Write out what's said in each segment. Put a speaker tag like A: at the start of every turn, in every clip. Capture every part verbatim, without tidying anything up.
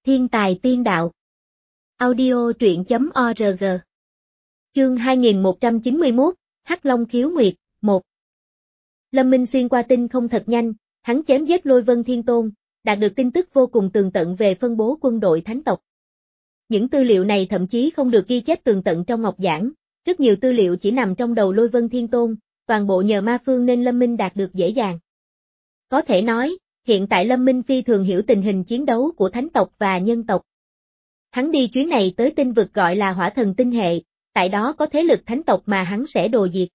A: Thiên tài tiên đạo. Audio truyện chấm org. Chương hai nghìn một trăm chín mươi mốt, Hắc Long khiếu nguyệt, một. Lâm Minh xuyên qua tinh không thật nhanh, hắn chém giết Lôi Vân Thiên Tôn, đạt được tin tức vô cùng tường tận về phân bố quân đội thánh tộc. Những tư liệu này thậm chí không được ghi chép tường tận trong ngọc giảng, rất nhiều tư liệu chỉ nằm trong đầu Lôi Vân Thiên Tôn, toàn bộ nhờ ma phương nên Lâm Minh đạt được dễ dàng. Có thể nói, hiện tại Lâm Minh phi thường hiểu tình hình chiến đấu của thánh tộc và nhân tộc. Hắn đi chuyến này tới tinh vực gọi là Hỏa Thần Tinh Hệ, tại đó có thế lực thánh tộc mà hắn sẽ đồ diệt.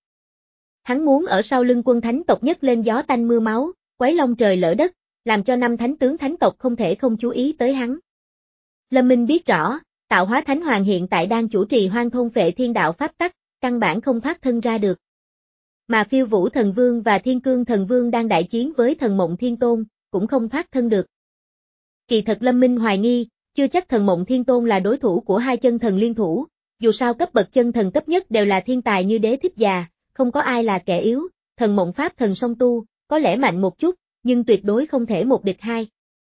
A: Hắn muốn ở sau lưng quân thánh tộc nhấc lên gió tanh mưa máu, quấy long trời lỡ đất, làm cho năm thánh tướng thánh tộc không thể không chú ý tới hắn. Lâm Minh biết rõ, Tạo Hóa Thánh Hoàng hiện tại đang chủ trì Hoang Thôn Phệ Thiên Đạo pháp tắc, căn bản không thoát thân ra được. Mà Phiêu Vũ Thần Vương và Thiên Cương Thần Vương đang đại chiến với Thần Mộng Thiên Tôn, cũng không thoát thân được. Kỳ thật Lâm Minh hoài nghi, chưa chắc Thần Mộng Thiên Tôn là đối thủ của hai chân thần liên thủ, dù sao cấp bậc chân thần cấp nhất đều là thiên tài như Đế Thích Già, không có ai là kẻ yếu, Thần Mộng Pháp Thần song tu, có lẽ mạnh một chút, nhưng tuyệt đối không thể một địch hai.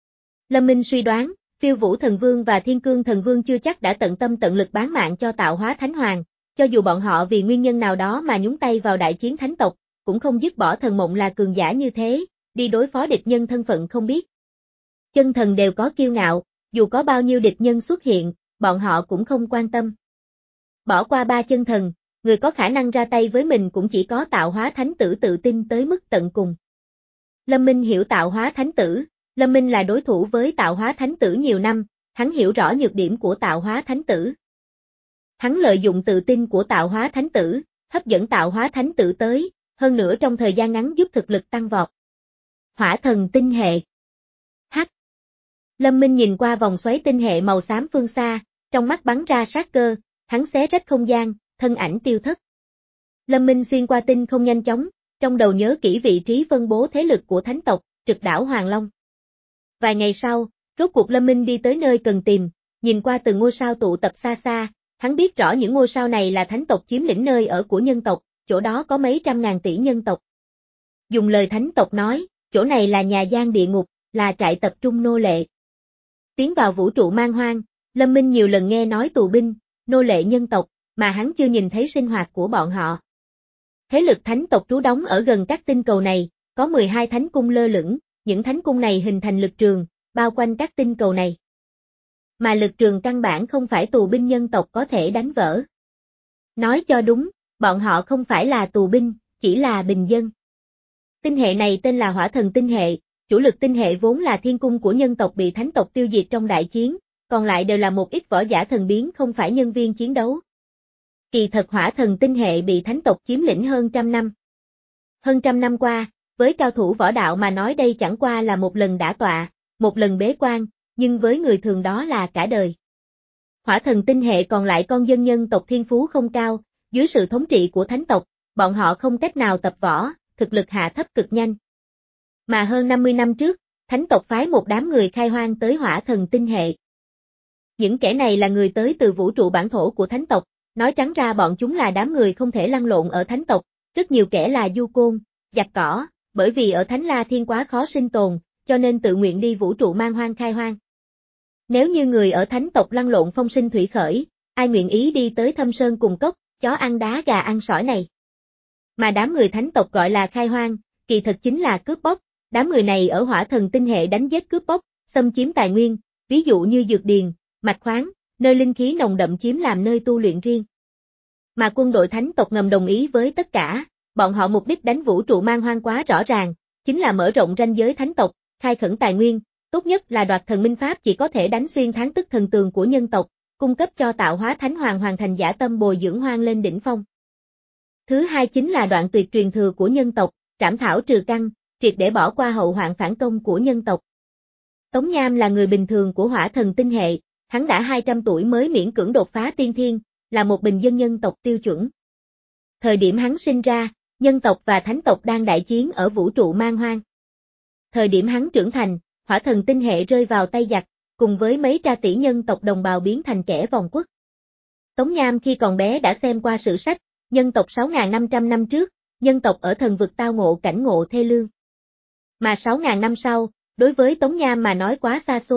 A: Lâm Minh suy đoán, Phiêu Vũ Thần Vương và Thiên Cương Thần Vương chưa chắc đã tận tâm tận lực bán mạng cho Tạo Hóa Thánh Hoàng, cho dù bọn họ vì nguyên nhân nào đó mà nhúng tay vào đại chiến thánh tộc, cũng không dứt bỏ Thần Mộng là cường giả như thế, đi đối phó địch nhân thân phận không biết. Chân thần đều có kiêu ngạo, dù có bao nhiêu địch nhân xuất hiện, bọn họ cũng không quan tâm. Bỏ qua ba chân thần, người có khả năng ra tay với mình cũng chỉ có Tạo Hóa Thánh Tử tự tin tới mức tận cùng. Lâm Minh hiểu Tạo Hóa Thánh Tử, Lâm Minh là đối thủ với Tạo Hóa Thánh Tử nhiều năm, hắn hiểu rõ nhược điểm của Tạo Hóa Thánh Tử. Hắn lợi dụng tự tin của Tạo Hóa Thánh Tử, hấp dẫn Tạo Hóa Thánh Tử tới, hơn nữa trong thời gian ngắn giúp thực lực tăng vọt. Hỏa Thần Tinh Hệ. Hắc. Lâm Minh nhìn qua vòng xoáy tinh hệ màu xám phương xa, trong mắt bắn ra sát cơ, hắn xé rách không gian, thân ảnh tiêu thất. Lâm Minh xuyên qua tinh không nhanh chóng, trong đầu nhớ kỹ vị trí phân bố thế lực của thánh tộc, trực đảo Hoàng Long. Vài ngày sau, rốt cuộc Lâm Minh đi tới nơi cần tìm, nhìn qua từng ngôi sao tụ tập xa xa, hắn biết rõ những ngôi sao này là thánh tộc chiếm lĩnh nơi ở của nhân tộc, chỗ đó có mấy trăm ngàn tỷ nhân tộc. Dùng lời thánh tộc nói, chỗ này là nhà giam địa ngục, là trại tập trung nô lệ. Tiến vào vũ trụ man hoang, Lâm Minh nhiều lần nghe nói tù binh, nô lệ nhân tộc, mà hắn chưa nhìn thấy sinh hoạt của bọn họ. Thế lực thánh tộc trú đóng ở gần các tinh cầu này, có mười hai thánh cung lơ lửng, những thánh cung này hình thành lực trường, bao quanh các tinh cầu này. Mà lực trường căn bản không phải tù binh nhân tộc có thể đánh vỡ. Nói cho đúng, bọn họ không phải là tù binh, chỉ là bình dân. Tinh hệ này tên là Hỏa Thần Tinh Hệ, chủ lực tinh hệ vốn là thiên cung của nhân tộc bị thánh tộc tiêu diệt trong đại chiến, còn lại đều là một ít võ giả thần biến không phải nhân viên chiến đấu. Kỳ thật Hỏa Thần Tinh Hệ bị thánh tộc chiếm lĩnh hơn trăm năm. Hơn trăm năm qua, với cao thủ võ đạo mà nói đây chẳng qua là một lần đả tọa, một lần bế quan, nhưng với người thường đó là cả đời. Hỏa Thần Tinh Hệ còn lại con dân nhân tộc thiên phú không cao, dưới sự thống trị của thánh tộc, bọn họ không cách nào tập võ, thực lực hạ thấp cực nhanh. Mà hơn năm mươi năm trước, thánh tộc phái một đám người khai hoang tới Hỏa Thần Tinh Hệ. Những kẻ này là người tới từ vũ trụ bản thổ của thánh tộc, nói trắng ra bọn chúng là đám người không thể lăn lộn ở thánh tộc, rất nhiều kẻ là du côn, giặc cỏ, bởi vì ở Thánh La Thiên quá khó sinh tồn, cho nên tự nguyện đi vũ trụ man hoang khai hoang. Nếu như người ở thánh tộc lăn lộn phong sinh thủy khởi, ai nguyện ý đi tới thâm sơn cùng cốc, chó ăn đá gà ăn sỏi này. Mà đám người thánh tộc gọi là khai hoang, kỳ thật chính là cướp bóc, đám người này ở Hỏa Thần Tinh Hệ đánh giết cướp bóc, xâm chiếm tài nguyên, ví dụ như dược điền, mạch khoáng, nơi linh khí nồng đậm chiếm làm nơi tu luyện riêng. Mà quân đội thánh tộc ngầm đồng ý với tất cả, bọn họ mục đích đánh vũ trụ man hoang quá rõ ràng, chính là mở rộng ranh giới thánh tộc, khai khẩn tài nguyên, tốt nhất là đoạt thần minh pháp chỉ có thể đánh xuyên tháng tức thần tường của nhân tộc, cung cấp cho Tạo Hóa Thánh Hoàng hoàn thành dã tâm bồi dưỡng hoang lên đỉnh phong. Thứ hai chính là đoạn tuyệt truyền thừa của nhân tộc, trảm thảo trừ căn, triệt để bỏ qua hậu hoạn phản công của nhân tộc. Tống Nham là người bình thường của Hỏa Thần Tinh Hệ, hắn đã hai trăm tuổi mới miễn cưỡng đột phá tiên thiên, là một bình dân nhân tộc tiêu chuẩn. Thời điểm hắn sinh ra, nhân tộc và thánh tộc đang đại chiến ở vũ trụ man hoang. Thời điểm hắn trưởng thành, Hỏa Thần Tinh Hệ rơi vào tay giặc, cùng với mấy tra tỷ nhân tộc đồng bào biến thành kẻ vòng quốc. Tống Nham khi còn bé đã xem qua sử sách, nhân tộc sáu nghìn năm trăm năm trước, nhân tộc ở thần vực tao ngộ cảnh ngộ thê lương. Mà sáu nghìn năm sau, đối với Tống Nham mà nói quá xa xôi,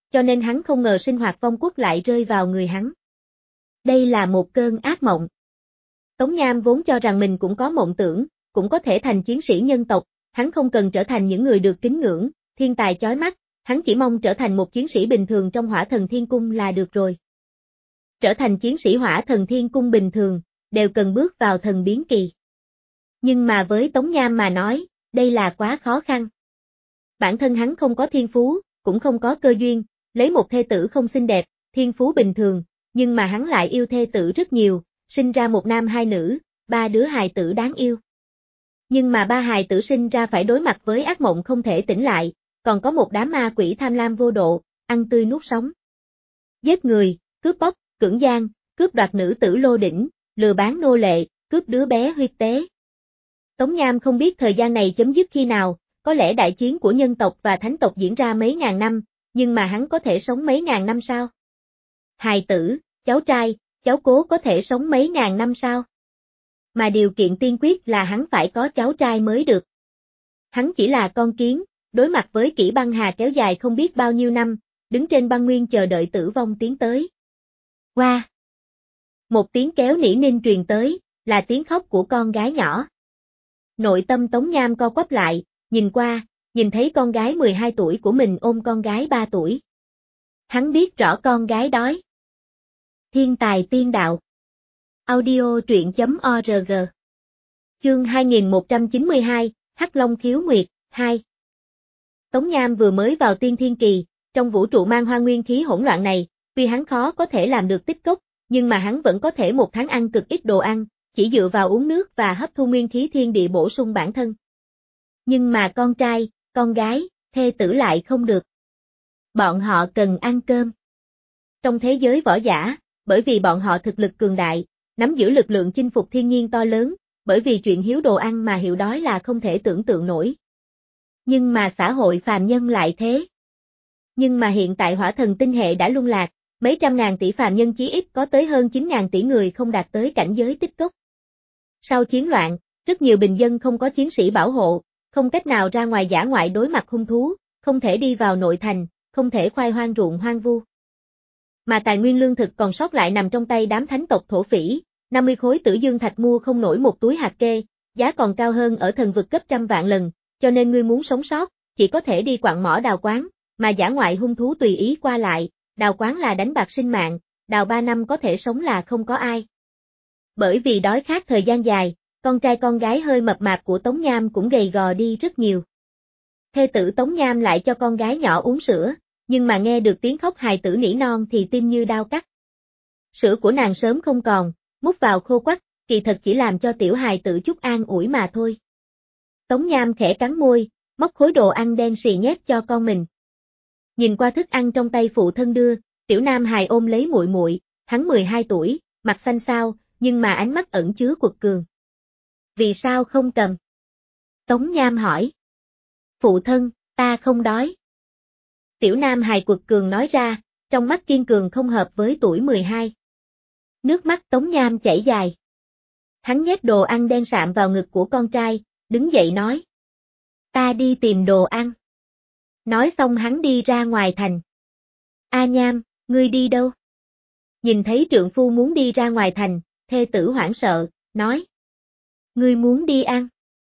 A: Cho nên hắn không ngờ sinh hoạt vong quốc lại rơi vào người hắn. Đây là một cơn ác mộng. Tống Nham vốn cho rằng mình cũng có mộng tưởng, cũng có thể thành chiến sĩ nhân tộc, hắn không cần trở thành những người được kính ngưỡng, thiên tài chói mắt, hắn chỉ mong trở thành một chiến sĩ bình thường trong Hỏa Thần Thiên Cung là được rồi. Trở thành chiến sĩ Hỏa Thần Thiên Cung bình thường, đều cần bước vào thần biến kỳ. Nhưng mà với Tống Nham mà nói, đây là quá khó khăn. Bản thân hắn không có thiên phú, cũng không có cơ duyên, lấy một thê tử không xinh đẹp, thiên phú bình thường, nhưng mà hắn lại yêu thê tử rất nhiều, sinh ra một nam hai nữ, ba đứa hài tử đáng yêu. Nhưng mà ba hài tử sinh ra phải đối mặt với ác mộng không thể tỉnh lại, còn có một đám ma quỷ tham lam vô độ, ăn tươi nuốt sống. Giết người, cướp bóc, cưỡng gian, cướp đoạt nữ tử lô đỉnh, lừa bán nô lệ, cướp đứa bé huyết tế. Tống Nham không biết thời gian này chấm dứt khi nào, có lẽ đại chiến của nhân tộc và thánh tộc diễn ra mấy ngàn năm, nhưng mà hắn có thể sống mấy ngàn năm sao? Hài tử, cháu trai, cháu cố có thể sống mấy ngàn năm sao? Mà điều kiện tiên quyết là hắn phải có cháu trai mới được. Hắn chỉ là con kiến, đối mặt với kỷ băng hà kéo dài không biết bao nhiêu năm, đứng trên băng nguyên chờ đợi tử vong tiến tới. Qua! Wow. Một tiếng kéo nỉ ninh truyền tới, là tiếng khóc của con gái nhỏ. Nội tâm Tống Nham co quắp lại, nhìn qua, nhìn thấy con gái mười hai tuổi của mình ôm con gái ba tuổi. Hắn biết rõ con gái đói. Thiên tài tiên đạo. Audio truyện chấm org. Chương hai nghìn một trăm chín mươi hai, Hắc Long Khiếu Nguyệt, hai. Tống Nham vừa mới vào tiên thiên kỳ, trong vũ trụ man hoang nguyên khí hỗn loạn này, tuy hắn khó có thể làm được tích cốc, nhưng mà hắn vẫn có thể một tháng ăn cực ít đồ ăn, chỉ dựa vào uống nước và hấp thu nguyên khí thiên địa bổ sung bản thân. Nhưng mà con trai, con gái, thê tử lại không được. Bọn họ cần ăn cơm. Trong thế giới võ giả, bởi vì bọn họ thực lực cường đại, nắm giữ lực lượng chinh phục thiên nhiên to lớn, bởi vì chuyện hiếu đồ ăn mà hiệu đói là không thể tưởng tượng nổi. Nhưng mà xã hội phàm nhân lại thế. Nhưng mà hiện tại Hỏa Thần tinh hệ đã lung lạc, mấy trăm ngàn tỷ phàm nhân chí ít có tới hơn chín ngàn tỷ người không đạt tới cảnh giới tích cốc. Sau chiến loạn, rất nhiều bình dân không có chiến sĩ bảo hộ, không cách nào ra ngoài dã ngoại đối mặt hung thú, không thể đi vào nội thành, không thể khoai hoang ruộng hoang vu. Mà tài nguyên lương thực còn sót lại nằm trong tay đám thánh tộc thổ phỉ, năm mươi khối tử dương thạch mua không nổi một túi hạt kê, giá còn cao hơn ở thần vực gấp trăm vạn lần, cho nên ngươi muốn sống sót, chỉ có thể đi quặng mỏ đào quáng, mà dã ngoại hung thú tùy ý qua lại, đào quáng là đánh bạc sinh mạng, đào ba năm có thể sống là không có ai. Bởi vì đói khát thời gian dài, con trai con gái hơi mập mạp của Tống Nham cũng gầy gò đi rất nhiều. Thê tử Tống Nham lại cho con gái nhỏ uống sữa, nhưng mà nghe được tiếng khóc hài tử nỉ non thì tim như đao cắt. Sữa của nàng sớm không còn, múc vào khô quắt, kỳ thật chỉ làm cho tiểu hài tử chút an ủi mà thôi. Tống Nham khẽ cắn môi, móc khối đồ ăn đen xì nhét cho con mình. Nhìn qua thức ăn trong tay phụ thân đưa, tiểu nam hài ôm lấy muội muội, hắn mười hai tuổi, mặt xanh xao, nhưng mà ánh mắt ẩn chứa quật cường. Vì sao không cầm? Tống Nham hỏi. Phụ thân, ta không đói. Tiểu nam hài quật cường nói ra, trong mắt kiên cường không hợp với tuổi mười hai. Nước mắt Tống Nham chảy dài. Hắn nhét đồ ăn đen sạm vào ngực của con trai, đứng dậy nói. Ta đi tìm đồ ăn. Nói xong hắn đi ra ngoài thành. A Nham, ngươi đi đâu? Nhìn thấy trượng phu muốn đi ra ngoài thành, thê tử hoảng sợ, nói. Ngươi muốn đi ăn.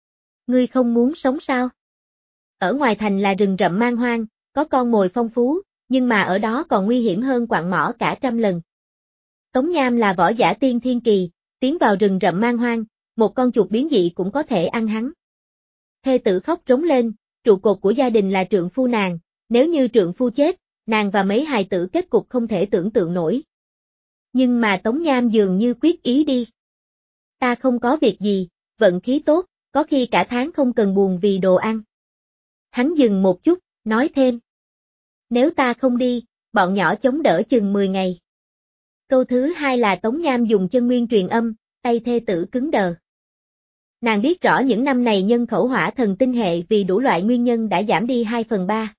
A: Ngươi không muốn sống sao? Ở ngoài thành là rừng rậm man hoang, có con mồi phong phú, nhưng mà ở đó còn nguy hiểm hơn quặng mỏ cả trăm lần. Tống Nham là võ giả tiên thiên kỳ, tiến vào rừng rậm man hoang, một con chuột biến dị cũng có thể ăn hắn. Thê tử khóc rống lên, trụ cột của gia đình là trượng phu nàng, nếu như trượng phu chết, nàng và mấy hài tử kết cục không thể tưởng tượng nổi. Nhưng mà Tống Nham dường như quyết ý đi. Ta không có việc gì, vận khí tốt, có khi cả tháng không cần buồn vì đồ ăn. Hắn dừng một chút, nói thêm. Nếu ta không đi, bọn nhỏ chống đỡ chừng mười ngày. Câu thứ hai là Tống Nham dùng chân nguyên truyền âm, tay thê tử cứng đờ. Nàng biết rõ những năm này nhân khẩu Hỏa Thần tinh hệ vì đủ loại nguyên nhân đã giảm đi hai phần ba.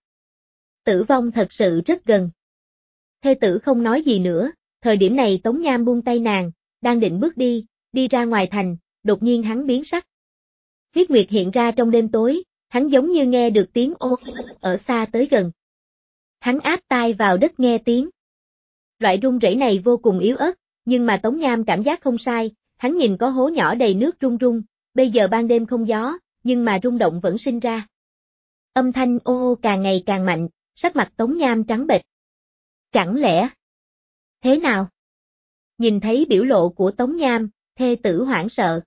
A: Tử vong thật sự rất gần. Thê tử không nói gì nữa, thời điểm này Tống Nham buông tay nàng, đang định bước đi, đi ra ngoài thành, đột nhiên hắn biến sắc. Huyết Nguyệt hiện ra trong đêm tối, hắn giống như nghe được tiếng ô ở xa tới gần. Hắn áp tai vào đất nghe tiếng. Loại rung rẩy này vô cùng yếu ớt, nhưng mà Tống Nham cảm giác không sai, hắn nhìn có hố nhỏ đầy nước rung rung, bây giờ ban đêm không gió, nhưng mà rung động vẫn sinh ra. Âm thanh ô ô càng ngày càng mạnh, sắc mặt Tống Nham trắng bệch. Chẳng lẽ? Thế nào? Nhìn thấy biểu lộ của Tống Nham, thê tử hoảng sợ.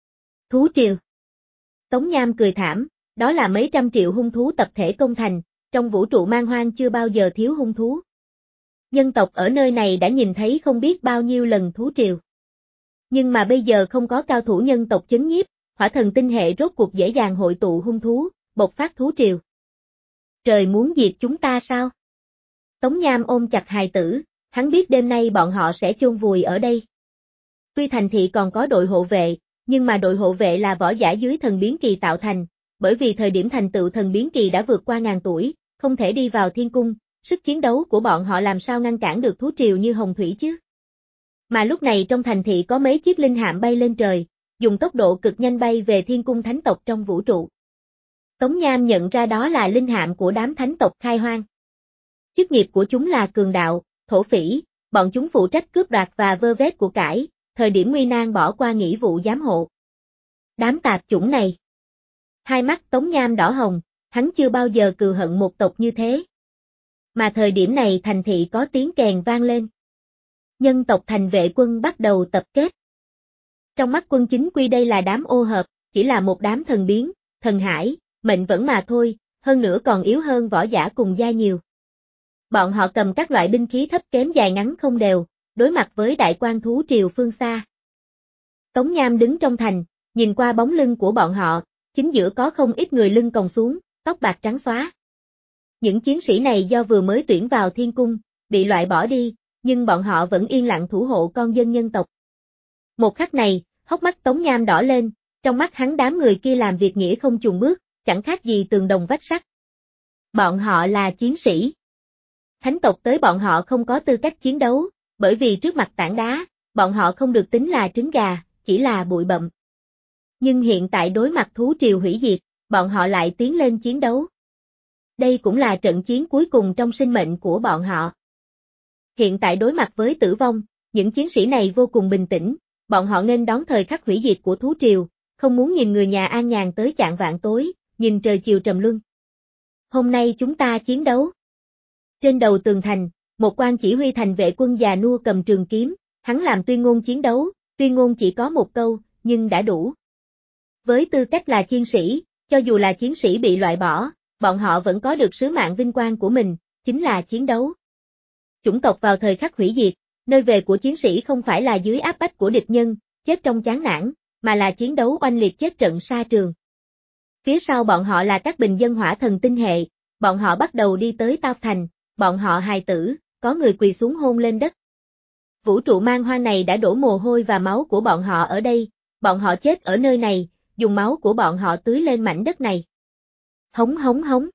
A: Thú triều. Tống Nham cười thảm, đó là mấy trăm triệu hung thú tập thể công thành, trong vũ trụ man hoang chưa bao giờ thiếu hung thú. Nhân tộc ở nơi này đã nhìn thấy không biết bao nhiêu lần thú triều. Nhưng mà bây giờ không có cao thủ nhân tộc chấn nhiếp, hỏa thần tinh hệ rốt cuộc dễ dàng hội tụ hung thú, bộc phát thú triều. Trời muốn diệt chúng ta sao? Tống Nham ôm chặt hài tử, hắn biết đêm nay bọn họ sẽ chôn vùi ở đây. Tuy thành thị còn có đội hộ vệ, nhưng mà đội hộ vệ là võ giả dưới thần biến kỳ tạo thành, bởi vì thời điểm thành tựu thần biến kỳ đã vượt qua ngàn tuổi, không thể đi vào thiên cung, sức chiến đấu của bọn họ làm sao ngăn cản được thú triều như hồng thủy chứ. Mà lúc này trong thành thị có mấy chiếc linh hạm bay lên trời, dùng tốc độ cực nhanh bay về thiên cung thánh tộc trong vũ trụ. Tống Nham nhận ra đó là linh hạm của đám thánh tộc khai hoang. Chức nghiệp của chúng là cường đạo, thổ phỉ, bọn chúng phụ trách cướp đoạt và vơ vét của cải, thời điểm nguy nan bỏ qua nghĩa vụ giám hộ. Đám tạp chủng này. Hai mắt Tống Nham đỏ hồng, hắn chưa bao giờ cừu hận một tộc như thế. Mà thời điểm này thành thị có tiếng kèn vang lên. Nhân tộc thành vệ quân bắt đầu tập kết. Trong mắt quân chính quy đây là đám ô hợp, chỉ là một đám thần biến, thần hải, mệnh vẫn mà thôi, hơn nữa còn yếu hơn võ giả cùng giai nhiều. Bọn họ cầm các loại binh khí thấp kém dài ngắn không đều, đối mặt với đại quan thú triều phương xa. Tống Nham đứng trong thành, nhìn qua bóng lưng của bọn họ, chính giữa có không ít người lưng còng xuống, tóc bạc trắng xóa. Những chiến sĩ này do vừa mới tuyển vào thiên cung, bị loại bỏ đi, nhưng bọn họ vẫn yên lặng thủ hộ con dân nhân tộc. Một khắc này, hốc mắt Tống Nham đỏ lên, trong mắt hắn đám người kia làm việc nghĩa không chùn bước, chẳng khác gì tường đồng vách sắt. Bọn họ là chiến sĩ. Thánh tộc tới bọn họ không có tư cách chiến đấu, bởi vì trước mặt tảng đá, bọn họ không được tính là trứng gà, chỉ là bụi bặm. Nhưng hiện tại đối mặt thú triều hủy diệt, bọn họ lại tiến lên chiến đấu. Đây cũng là trận chiến cuối cùng trong sinh mệnh của bọn họ. Hiện tại đối mặt với tử vong, những chiến sĩ này vô cùng bình tĩnh, bọn họ nghênh đón thời khắc hủy diệt của thú triều, không muốn nhìn người nhà an nhàn tới chạng vạng tối, nhìn trời chiều trầm luân. Hôm nay chúng ta chiến đấu. Trên đầu tường thành, một quan chỉ huy thành vệ quân già nua cầm trường kiếm, hắn làm tuyên ngôn chiến đấu, tuyên ngôn chỉ có một câu, nhưng đã đủ. Với tư cách là chiến sĩ, cho dù là chiến sĩ bị loại bỏ, bọn họ vẫn có được sứ mạng vinh quang của mình, chính là chiến đấu. Chủng tộc vào thời khắc hủy diệt, nơi về của chiến sĩ không phải là dưới áp bách của địch nhân, chết trong chán nản, mà là chiến đấu oanh liệt chết trận sa trường. Phía sau bọn họ là các bình dân hỏa thần tinh hệ, bọn họ bắt đầu đi tới Tao Thành, bọn họ hài tử, có người quỳ xuống hôn lên đất. Vũ trụ man hoang này đã đổ mồ hôi và máu của bọn họ ở đây, bọn họ chết ở nơi này, dùng máu của bọn họ tưới lên mảnh đất này. Hống hống hống.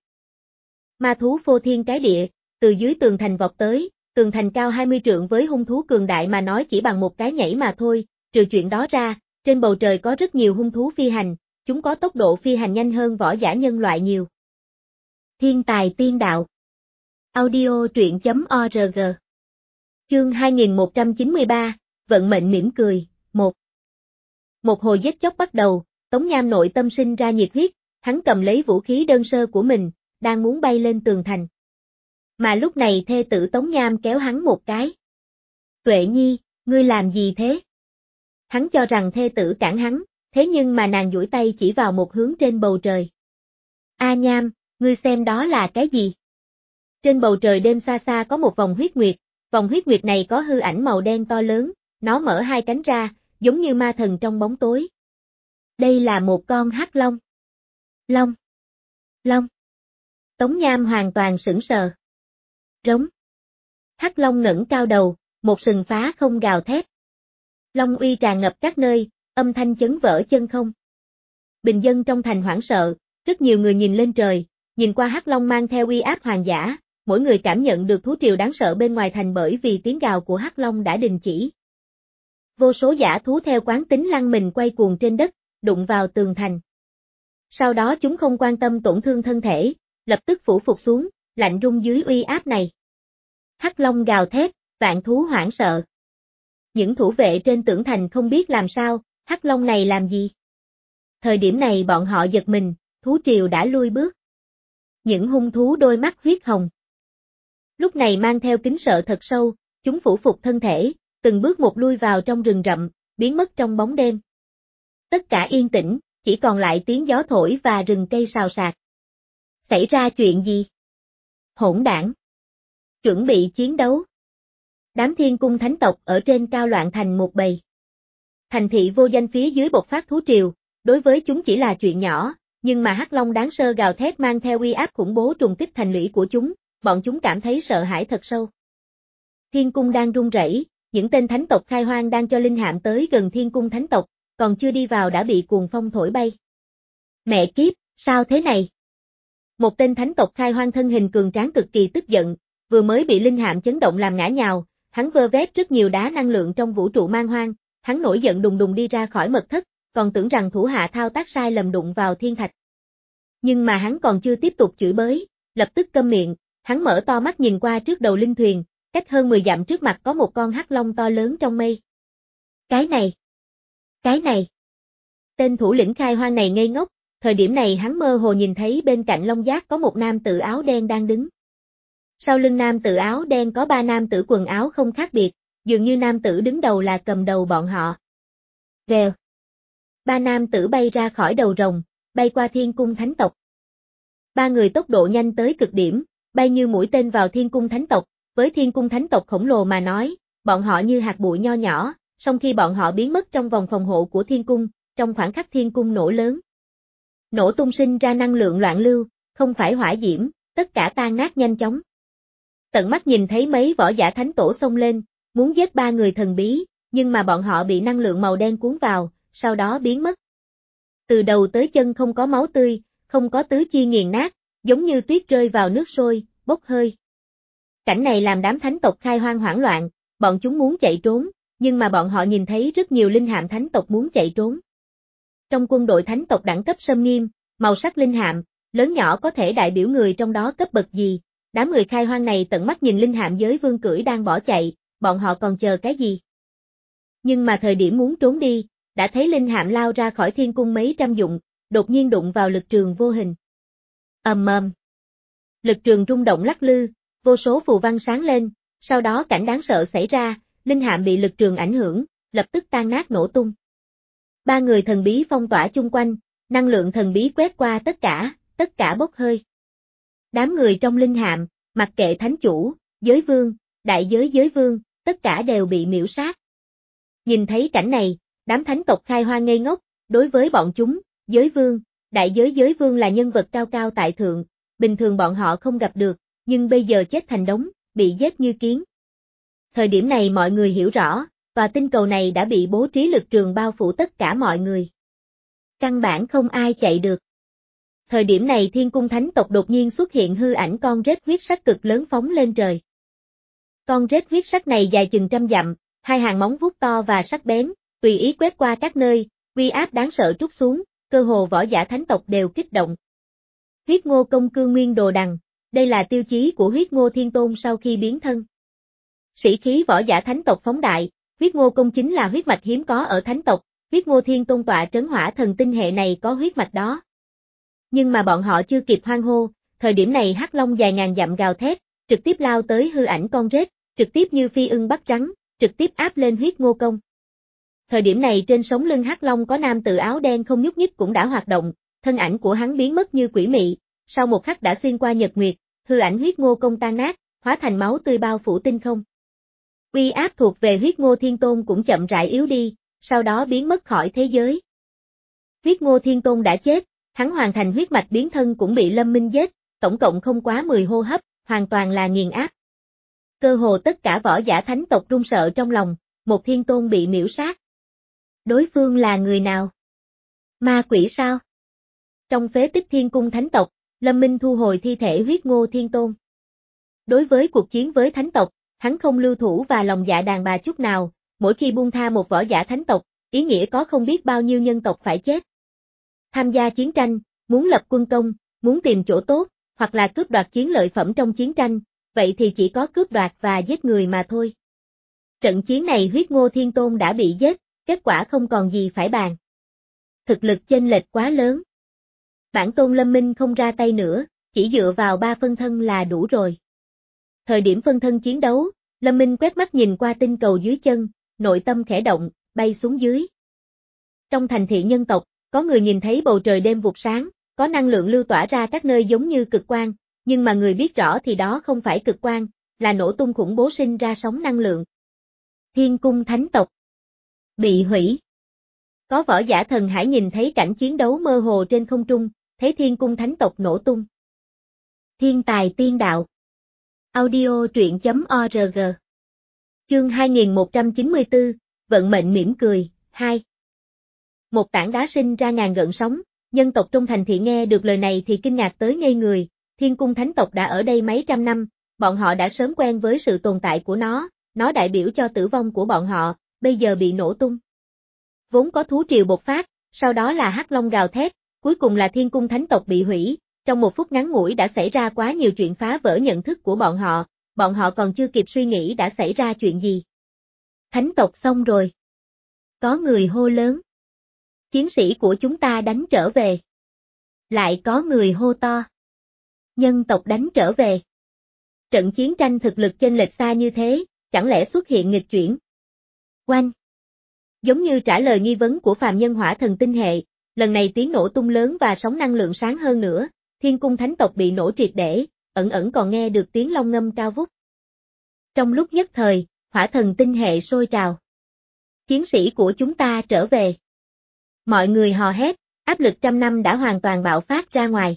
A: Ma thú phô thiên cái địa, từ dưới tường thành vọt tới, tường thành cao hai mươi trượng với hung thú cường đại mà nói chỉ bằng một cái nhảy mà thôi, trừ chuyện đó ra, trên bầu trời có rất nhiều hung thú phi hành, chúng có tốc độ phi hành nhanh hơn võ giả nhân loại nhiều. Thiên tài tiên đạo. Audio truyện chấm org. Chương hai nghìn một trăm chín mươi ba, vận mệnh mỉm cười, một. Một hồi giết chóc bắt đầu, Tống Nham nội tâm sinh ra nhiệt huyết, hắn cầm lấy vũ khí đơn sơ của mình, đang muốn bay lên tường thành. Mà lúc này thê tử Tống Nham kéo hắn một cái. Tuệ Nhi, ngươi làm gì thế? Hắn cho rằng thê tử cản hắn, thế nhưng mà nàng duỗi tay chỉ vào một hướng trên bầu trời. A Nham, ngươi xem đó là cái gì? Trên bầu trời đêm xa xa có một vòng huyết nguyệt, vòng huyết nguyệt này có hư ảnh màu đen to lớn, nó mở hai cánh ra, giống như ma thần trong bóng tối. Đây là một con hắc long. Long. Long. Tống Nham hoàn toàn sững sờ. Rống. Hắc long ngẩng cao đầu, một sừng phá không gào thét. Long uy tràn ngập các nơi, âm thanh chấn vỡ chân không. Bình dân trong thành hoảng sợ, rất nhiều người nhìn lên trời, nhìn qua hắc long mang theo uy áp hoàng giả, mỗi người cảm nhận được thú triều đáng sợ bên ngoài thành bởi vì tiếng gào của hắc long đã đình chỉ. Vô số giả thú theo quán tính lăn mình quay cuồng trên đất, đụng vào tường thành. Sau đó chúng không quan tâm tổn thương thân thể, lập tức phủ phục xuống, lạnh run dưới uy áp này. Hắc Long gào thét, vạn thú hoảng sợ. Những thủ vệ trên tường thành không biết làm sao, Hắc Long này làm gì? Thời điểm này bọn họ giật mình, thú triều đã lui bước. Những hung thú đôi mắt huyết hồng. Lúc này mang theo kính sợ thật sâu, chúng phủ phục thân thể, từng bước một lui vào trong rừng rậm, biến mất trong bóng đêm. Tất cả yên tĩnh, chỉ còn lại tiếng gió thổi và rừng cây xào xạc. Xảy ra chuyện gì? Hỗn đảng. Chuẩn bị chiến đấu. Đám thiên cung thánh tộc ở trên cao loạn thành một bầy. Thành thị vô danh phía dưới bộc phát thú triều, đối với chúng chỉ là chuyện nhỏ, nhưng mà Hắc Long đáng sơ gào thét mang theo uy áp khủng bố trùng kích thành lũy của chúng, bọn chúng cảm thấy sợ hãi thật sâu. Thiên cung đang run rẩy, những tên thánh tộc khai hoang đang cho linh hạm tới gần thiên cung thánh tộc, còn chưa đi vào đã bị cuồng phong thổi bay. Mẹ kiếp, sao thế này? Một tên thánh tộc khai hoang thân hình cường tráng cực kỳ tức giận, vừa mới bị linh hạm chấn động làm ngã nhào, hắn vơ vét rất nhiều đá năng lượng trong vũ trụ man hoang, hắn nổi giận đùng đùng đi ra khỏi mật thất, còn tưởng rằng thủ hạ thao tác sai lầm đụng vào thiên thạch. Nhưng mà hắn còn chưa tiếp tục chửi bới, lập tức câm miệng, hắn mở to mắt nhìn qua trước đầu linh thuyền, cách hơn mười dặm trước mặt có một con hắc long to lớn trong mây. Cái này! Cái này! Tên thủ lĩnh khai hoang này ngây ngốc, thời điểm này hắn mơ hồ nhìn thấy bên cạnh long giác có một nam tử áo đen đang đứng. Sau lưng nam tử áo đen có ba nam tử quần áo không khác biệt, dường như nam tử đứng đầu là cầm đầu bọn họ. Rèo. Ba nam tử bay ra khỏi đầu rồng, bay qua thiên cung thánh tộc. Ba người tốc độ nhanh tới cực điểm, bay như mũi tên vào thiên cung thánh tộc, với thiên cung thánh tộc khổng lồ mà nói, bọn họ như hạt bụi nho nhỏ, song khi bọn họ biến mất trong vòng phòng hộ của thiên cung, trong khoảng khắc thiên cung nổ lớn. Nổ tung sinh ra năng lượng loạn lưu, không phải hỏa diễm, tất cả tan nát nhanh chóng. Tận mắt nhìn thấy mấy võ giả thánh tổ xông lên, muốn giết ba người thần bí, nhưng mà bọn họ bị năng lượng màu đen cuốn vào, sau đó biến mất. Từ đầu tới chân không có máu tươi, không có tứ chi nghiền nát, giống như tuyết rơi vào nước sôi, bốc hơi. Cảnh này làm đám thánh tộc khai hoang hoảng loạn, bọn chúng muốn chạy trốn, nhưng mà bọn họ nhìn thấy rất nhiều linh hạm thánh tộc muốn chạy trốn. Trong quân đội thánh tộc đẳng cấp sâm nghiêm, màu sắc linh hạm, lớn nhỏ có thể đại biểu người trong đó cấp bậc gì, đám người khai hoang này tận mắt nhìn linh hạm giới vương cưỡi đang bỏ chạy, bọn họ còn chờ cái gì? Nhưng mà thời điểm muốn trốn đi, đã thấy linh hạm lao ra khỏi thiên cung mấy trăm dặm, đột nhiên đụng vào lực trường vô hình. Ầm ầm. Lực trường rung động lắc lư, vô số phù văn sáng lên, sau đó cảnh đáng sợ xảy ra, linh hạm bị lực trường ảnh hưởng, lập tức tan nát nổ tung. Ba người thần bí phong tỏa chung quanh, năng lượng thần bí quét qua tất cả, tất cả bốc hơi. Đám người trong linh hạm, mặc kệ thánh chủ, giới vương, đại giới giới vương, tất cả đều bị miểu sát. Nhìn thấy cảnh này, đám thánh tộc khai hoang ngây ngốc, đối với bọn chúng, giới vương, đại giới giới vương là nhân vật cao cao tại thượng, bình thường bọn họ không gặp được, nhưng bây giờ chết thành đống, bị giết như kiến. Thời điểm này mọi người hiểu rõ, và tinh cầu này đã bị bố trí lực trường bao phủ tất cả mọi người. Căn bản không ai chạy được. Thời điểm này thiên cung thánh tộc đột nhiên xuất hiện hư ảnh con rết huyết sắc cực lớn phóng lên trời. Con rết huyết sắc này dài chừng trăm dặm, hai hàng móng vuốt to và sắc bén, tùy ý quét qua các nơi, uy áp đáng sợ trút xuống, cơ hồ võ giả thánh tộc đều kích động. Huyết Ngô Công Cương Nguyên Đồ Đằng, đây là tiêu chí của Huyết Ngô Thiên Tôn sau khi biến thân. Sĩ khí võ giả thánh tộc phóng đại, Huyết Ngô Công chính là huyết mạch hiếm có ở thánh tộc, Huyết Ngô Thiên Tôn tọa trấn hỏa thần tinh hệ này có huyết mạch đó. Nhưng mà bọn họ chưa kịp hoan hô, thời điểm này hắc long dài ngàn dặm gào thét, trực tiếp lao tới hư ảnh con rết, trực tiếp như phi ưng bắt rắn, trực tiếp áp lên Huyết Ngô Công. Thời điểm này trên sống lưng hắc long có nam tử áo đen không nhúc nhích cũng đã hoạt động, thân ảnh của hắn biến mất như quỷ mị, sau một khắc đã xuyên qua nhật nguyệt, hư ảnh Huyết Ngô Công tan nát, hóa thành máu tươi bao phủ tinh không. Uy áp thuộc về Huyết Ngô Thiên Tôn cũng chậm rãi yếu đi, sau đó biến mất khỏi thế giới. Huyết Ngô Thiên Tôn đã chết, hắn hoàn thành huyết mạch biến thân cũng bị Lâm Minh giết, tổng cộng không quá mười hô hấp, hoàn toàn là nghiền áp. Cơ hồ tất cả võ giả thánh tộc run sợ trong lòng, một thiên tôn bị miểu sát. Đối phương là người nào? Ma quỷ sao? Trong phế tích thiên cung thánh tộc, Lâm Minh thu hồi thi thể Huyết Ngô Thiên Tôn. Đối với cuộc chiến với thánh tộc, hắn không lưu thủ và lòng dạ đàn bà chút nào, mỗi khi buông tha một võ giả thánh tộc, ý nghĩa có không biết bao nhiêu nhân tộc phải chết. Tham gia chiến tranh, muốn lập quân công, muốn tìm chỗ tốt, hoặc là cướp đoạt chiến lợi phẩm trong chiến tranh, vậy thì chỉ có cướp đoạt và giết người mà thôi. Trận chiến này Huyết Ngô Thiên Tôn đã bị giết, kết quả không còn gì phải bàn. Thực lực chênh lệch quá lớn. Bản tôn Lâm Minh không ra tay nữa, chỉ dựa vào ba phân thân là đủ rồi. Thời điểm phân thân chiến đấu, Lâm Minh quét mắt nhìn qua tinh cầu dưới chân, nội tâm khẽ động, bay xuống dưới. Trong thành thị nhân tộc, có người nhìn thấy bầu trời đêm vụt sáng, có năng lượng lưu tỏa ra các nơi giống như cực quang, nhưng mà người biết rõ thì đó không phải cực quang, là nổ tung khủng bố sinh ra sóng năng lượng. Thiên cung thánh tộc bị hủy. Có võ giả thần hải nhìn thấy cảnh chiến đấu mơ hồ trên không trung, thấy thiên cung thánh tộc nổ tung. Thiên tài tiên đạo. Audio truyện.org. Chương hai nghìn một trăm chín mươi tư, vận mệnh mỉm cười, hai. Một tảng đá sinh ra ngàn gợn sóng, nhân tộc trong thành thị nghe được lời này thì kinh ngạc tới ngây người, thiên cung thánh tộc đã ở đây mấy trăm năm, bọn họ đã sớm quen với sự tồn tại của nó, nó đại biểu cho tử vong của bọn họ, bây giờ bị nổ tung. Vốn có thú triều bộc phát, sau đó là hắc long gào thét, cuối cùng là thiên cung thánh tộc bị hủy, trong một phút ngắn ngủi đã xảy ra quá nhiều chuyện phá vỡ nhận thức của bọn họ, bọn họ còn chưa kịp suy nghĩ đã xảy ra chuyện gì. Thánh tộc xong rồi. Có người hô lớn. Chiến sĩ của chúng ta đánh trở về. Lại có người hô to. Nhân tộc đánh trở về. Trận chiến tranh thực lực chênh lệch xa như thế, chẳng lẽ xuất hiện nghịch chuyển? Oanh! Giống như trả lời nghi vấn của phàm nhân hỏa thần tinh hệ, lần này tiếng nổ tung lớn và sóng năng lượng sáng hơn nữa, thiên cung thánh tộc bị nổ triệt để, ẩn ẩn còn nghe được tiếng long ngâm cao vút. Trong lúc nhất thời, hỏa thần tinh hệ sôi trào. Chiến sĩ của chúng ta trở về. Mọi người hò hét, áp lực trăm năm đã hoàn toàn bạo phát ra ngoài.